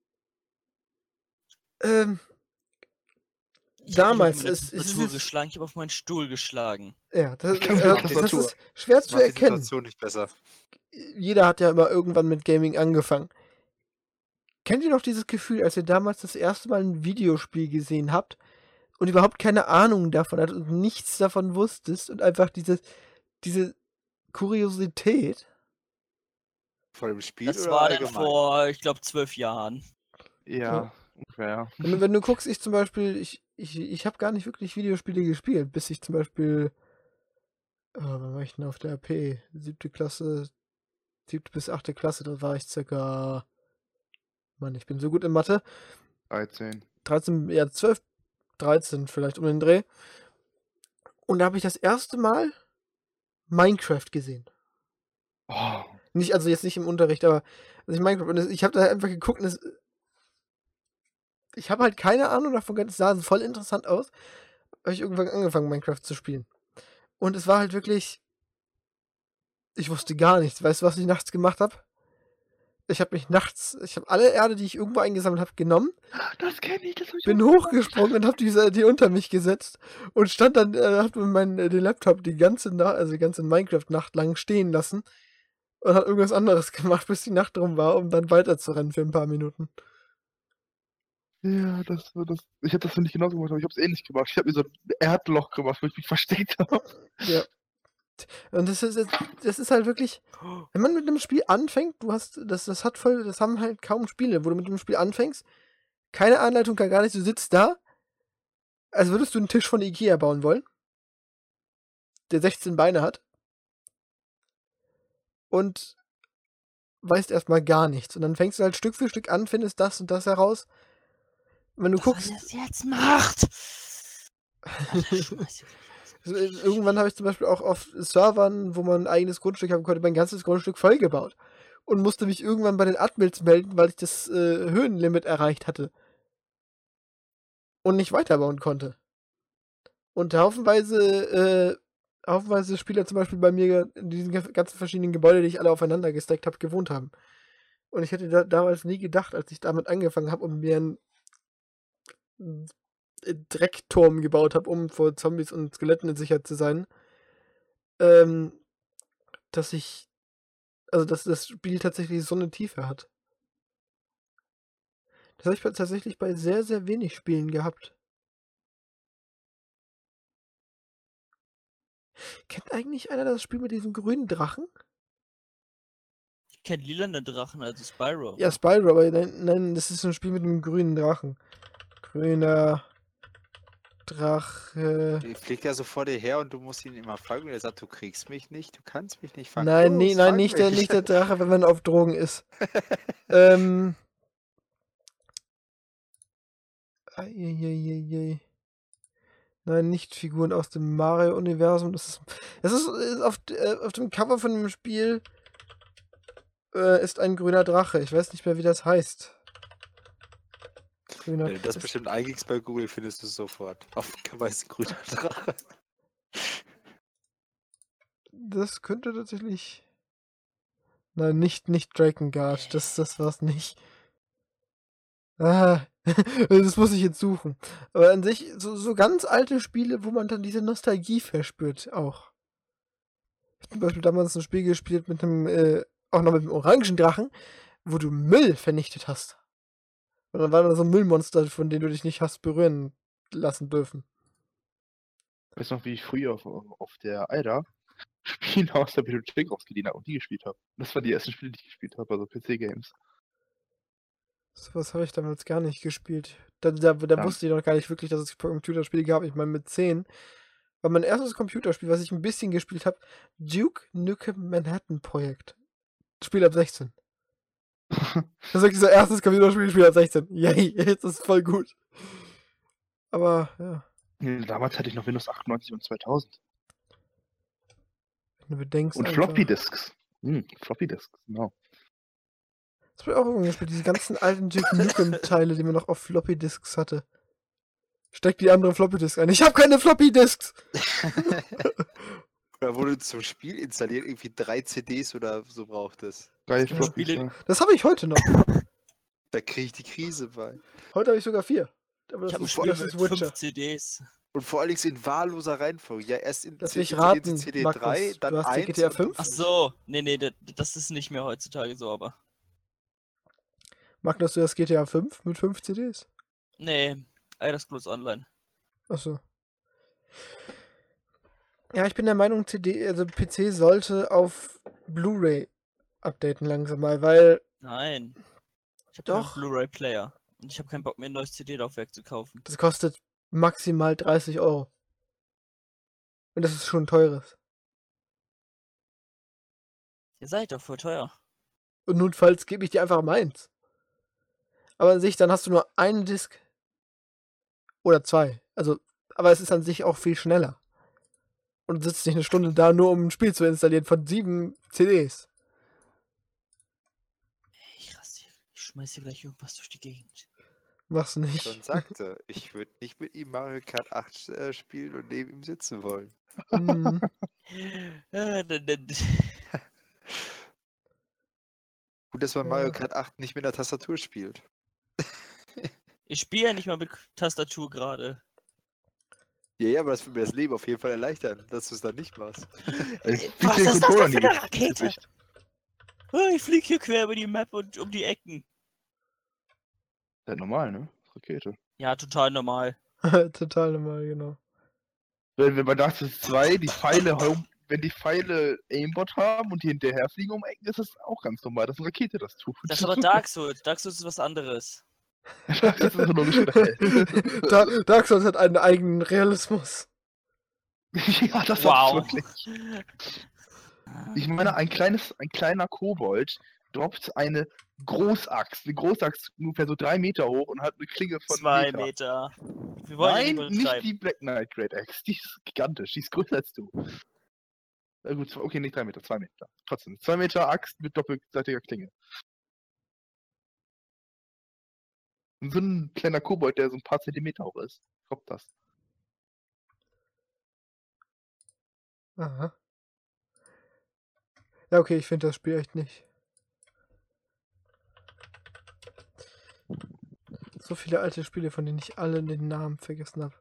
ähm, Ich hab nicht damals auf meine ist, ist Tastatur es, geschlagen, ich habe auf meinen Stuhl geschlagen. ja, das, Kannst äh, du das Tastatur. ist schwer Das zu macht die erkennen. Situation nicht besser. Jeder hat ja immer irgendwann mit Gaming angefangen. Kennt ihr noch dieses Gefühl, als ihr damals das erste Mal ein Videospiel gesehen habt und überhaupt keine Ahnung davon hattet und nichts davon wusstest und einfach diese, diese Kuriosität? Vor dem Spiel Das oder war dann allgemein? vor, ich glaube, zwölf Jahren. Ja, ungefähr. Wenn, du- wenn du guckst, ich zum Beispiel, ich, ich, ich habe gar nicht wirklich Videospiele gespielt, bis ich zum Beispiel, äh, wann war ich denn auf der A P? Siebte Klasse, siebte bis achte Klasse, da war ich circa, Mann, ich bin so gut in Mathe, dreizehn. dreizehn, ja, zwölf, dreizehn vielleicht um den Dreh. Und da habe ich das erste Mal Minecraft gesehen. Oh, Nicht, also jetzt nicht im Unterricht, aber also ich Minecraft, und es, ich habe da einfach geguckt und es, ich habe halt keine Ahnung davon gehabt, es sah voll interessant aus. Habe ich irgendwann angefangen, Minecraft zu spielen. Und es war halt wirklich, ich wusste gar nichts. Weißt du, was ich nachts gemacht habe? Ich habe mich nachts, ich habe alle Erde, die ich irgendwo eingesammelt habe, genommen, das kenne ich, das hab ich bin auch gemacht. hochgesprungen und habe diese die unter mich gesetzt und stand dann, äh, hab meinen äh, den Laptop die ganze Nacht, also die ganze Minecraft-Nacht lang stehen lassen und hat irgendwas anderes gemacht, bis die Nacht rum war, um dann weiterzurennen für ein paar Minuten. Ja, das, das, ich habe das nicht genauso gemacht, aber ich habe es ähnlich gemacht. Ich habe mir so ein Erdloch gemacht, wo ich mich versteckt habe. Ja. Und das ist, das ist halt wirklich, wenn man mit einem Spiel anfängt, du hast, das, das hat voll, das haben halt kaum Spiele, wo du mit einem Spiel anfängst, keine Anleitung, kann gar nichts, du sitzt da, als würdest du einen Tisch von Ikea bauen wollen, der sechzehn Beine hat, und weißt erstmal gar nichts. Und dann fängst du halt Stück für Stück an, findest das und das heraus. Und wenn du Dass guckst, er das jetzt macht! Alter, schmeiß die so, äh, irgendwann habe ich zum Beispiel auch auf Servern, wo man ein eigenes Grundstück haben konnte, mein ganzes Grundstück vollgebaut. Und musste mich irgendwann bei den Admins melden, weil ich das äh, Höhenlimit erreicht hatte. Und nicht weiterbauen konnte. Und haufenweise, äh, haufenweise Spieler zum Beispiel bei mir in diesen ge- ganzen verschiedenen Gebäuden, die ich alle aufeinander gestackt habe, gewohnt haben. Und ich hätte da, damals nie gedacht, als ich damit angefangen habe und mir einen äh, Dreckturm gebaut habe, um vor Zombies und Skeletten in Sicherheit zu sein, ähm, dass ich, also dass das Spiel tatsächlich so eine Tiefe hat. Das habe ich bei- tatsächlich bei sehr, sehr wenig Spielen gehabt. Kennt eigentlich einer das Spiel mit diesem grünen Drachen? Ich kenne lilane Drachen, also Spyro. Ja, Spyro, aber nein, nein, das ist ein Spiel mit einem grünen Drachen. Grüner Drache. Der fliegt ja so vor dir her und du musst ihn immer fangen und er sagt, du kriegst mich nicht, du kannst mich nicht fangen. Nein, nee, Los, nein, fang nicht der, mich. nicht der Drache, wenn man auf Drogen ist. ähm. Eieieiei. Nein, nicht Figuren aus dem Mario-Universum. Das ist, das ist, ist auf, äh, auf dem Cover von dem Spiel äh, ist ein grüner Drache. Ich weiß nicht mehr, wie das heißt. Grüner Wenn du das ist- bestimmt eingibst bei Google, findest du es sofort. Auf dem weißen grüner Drache. Das könnte tatsächlich. Nein, nicht, nicht Drakengard. Das, das war's nicht. Ah, das muss ich jetzt suchen. Aber an sich, so, so ganz alte Spiele, wo man dann diese Nostalgie verspürt, auch. Ich hab zum Beispiel damals ein Spiel gespielt mit einem, äh, auch noch mit einem Orangendrachen, wo du Müll vernichtet hast. Und dann waren da so Müllmonster, von denen du dich nicht hast berühren lassen dürfen. Weißt du noch, wie ich früher auf, auf der Alda Spiele aus der Bibliothek ausgeliehen habe und die gespielt habe? Das waren die ersten Spiele, die ich gespielt habe, also P C-Games. Sowas habe ich damals gar nicht gespielt. Da, da, da Ja. wusste ich noch gar nicht wirklich, dass es Computerspiele gab. Ich meine, mit zehn war mein erstes Computerspiel, was ich ein bisschen gespielt habe, Duke Nukem Manhattan Projekt. Spiel ab sechzehn. Das ist wirklich so erstes Computerspiel, Spiel ab sechzehn. Yay, jetzt ist voll gut. Aber, ja, Damals hatte ich noch Windows achtundneunzig und zweitausend. wenn du bedenkst Und einfach. Floppy Disks. Hm, Floppy Disks, genau. Das habe ich auch irgendwann gespielt, diese ganzen alten Duke Nukem-Teile, die man noch auf Floppy Disks hatte. Steck die andere Floppy Disk ein. Ich habe keine Floppy Disks! Oder wo du zum Spiel installiert irgendwie drei C Ds oder so brauchtest. Drei Ja. Floppys, Spiele- ja. Das habe ich heute noch. Da kriege ich die Krise bei. Heute habe ich sogar vier. Aber Ich das habe ein ist, Spiel das mit ist Witcher. fünf C Ds. Und vor allen Dingen in wahlloser Reihenfolge. Ja, erst in Lass C- mich installiert raten, die C D Markus. drei, dann Du hast die eins G T A und dann fünf? Ach so, nee, nee, das, das ist nicht mehr heutzutage so, aber. Magnus, du hast G T A fünf mit fünf C Ds? Nee, Elder Scrolls Online. Achso. Ja, ich bin der Meinung, C D, also P C sollte auf Blu-ray updaten langsam mal, weil Nein. Ich habe Doch. keinen Blu-ray-Player. Und ich habe keinen Bock, mir ein neues C D-Laufwerk zu kaufen. das kostet maximal dreißig Euro. Und das ist schon ein teures. Ihr seid doch voll teuer. Und notfalls gebe ich dir einfach meins. Aber an sich, dann hast du nur einen Disk. Oder zwei. Also, aber es ist an sich auch viel schneller. Und du sitzt nicht eine Stunde da, nur um ein Spiel zu installieren von sieben C Ds. Ich raste hier. Ich schmeiß hier gleich irgendwas durch die Gegend. Mach's Schon nicht. sagte, ich würde nicht mit ihm Mario Kart acht äh, spielen und neben ihm sitzen wollen. Hm, Äh, d- d- d- Gut, dass man Mario Ja. Kart acht nicht mit einer Tastatur spielt. Ich spiele ja nicht mal mit Tastatur gerade. Ja, ja, aber das würde mir das Leben auf jeden Fall erleichtern, dass du es dann nicht machst. Ich Äh, flieg was den ist das Controller denn für in die eine Rakete? Gesicht. Oh, ich fliege hier quer über die Map und um die Ecken. Ja, normal, ne? Rakete. Ja, total normal. Total normal, genau. Wenn, wenn bei Dark Souls zwei die Pfeile, home- wenn die Pfeile Aimbot haben und die hinterherfliegen um Ecken, ist das auch ganz normal, dass eine Rakete das tut. Das ist aber Dark Souls. Dark Souls ist was anderes. Das ist so logisch gedacht. Da, Dark Souls hat einen eigenen Realismus. Ja, das Wow. hat's wirklich. Ich meine, ein kleines, ein kleiner Kobold droppt eine Großaxt. Eine Großaxt ungefähr so drei Meter hoch und hat eine Klinge von Zwei Meter. Meter. Wir wollen Nein, ja nicht nicht übertreiben. die Black Knight Great Axe. Die ist gigantisch. Die ist größer als du. Na gut, zwei- okay, nicht drei Meter, zwei Meter. Trotzdem, zwei Meter Axt mit doppelseitiger Klinge. Und so ein kleiner Kobold, der so ein paar Zentimeter hoch ist, droppt das. Aha. Ja, okay, ich finde das Spiel echt nicht. So viele alte Spiele, von denen ich alle den Namen vergessen habe.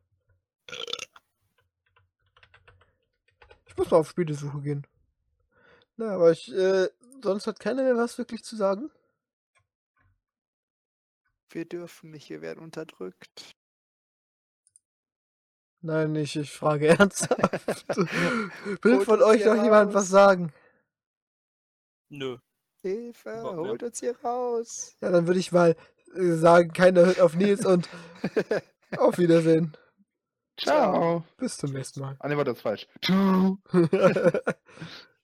Ich muss mal auf Spielesuche gehen. Na, aber ich, äh, sonst hat keiner mehr was wirklich zu sagen. Wir dürfen nicht, wir werden unterdrückt. Nein, ich, ich frage ernsthaft. Will Holt von uns euch hier noch jemand raus. was sagen? Nö. Hilfe, Überhaupt nicht. holt uns hier raus. Ja, dann würde ich mal äh, sagen, keiner hört auf Nils und auf Wiedersehen. Ciao. Bis zum Tschüss. nächsten Mal. Ah, ne, war das falsch. Ciao.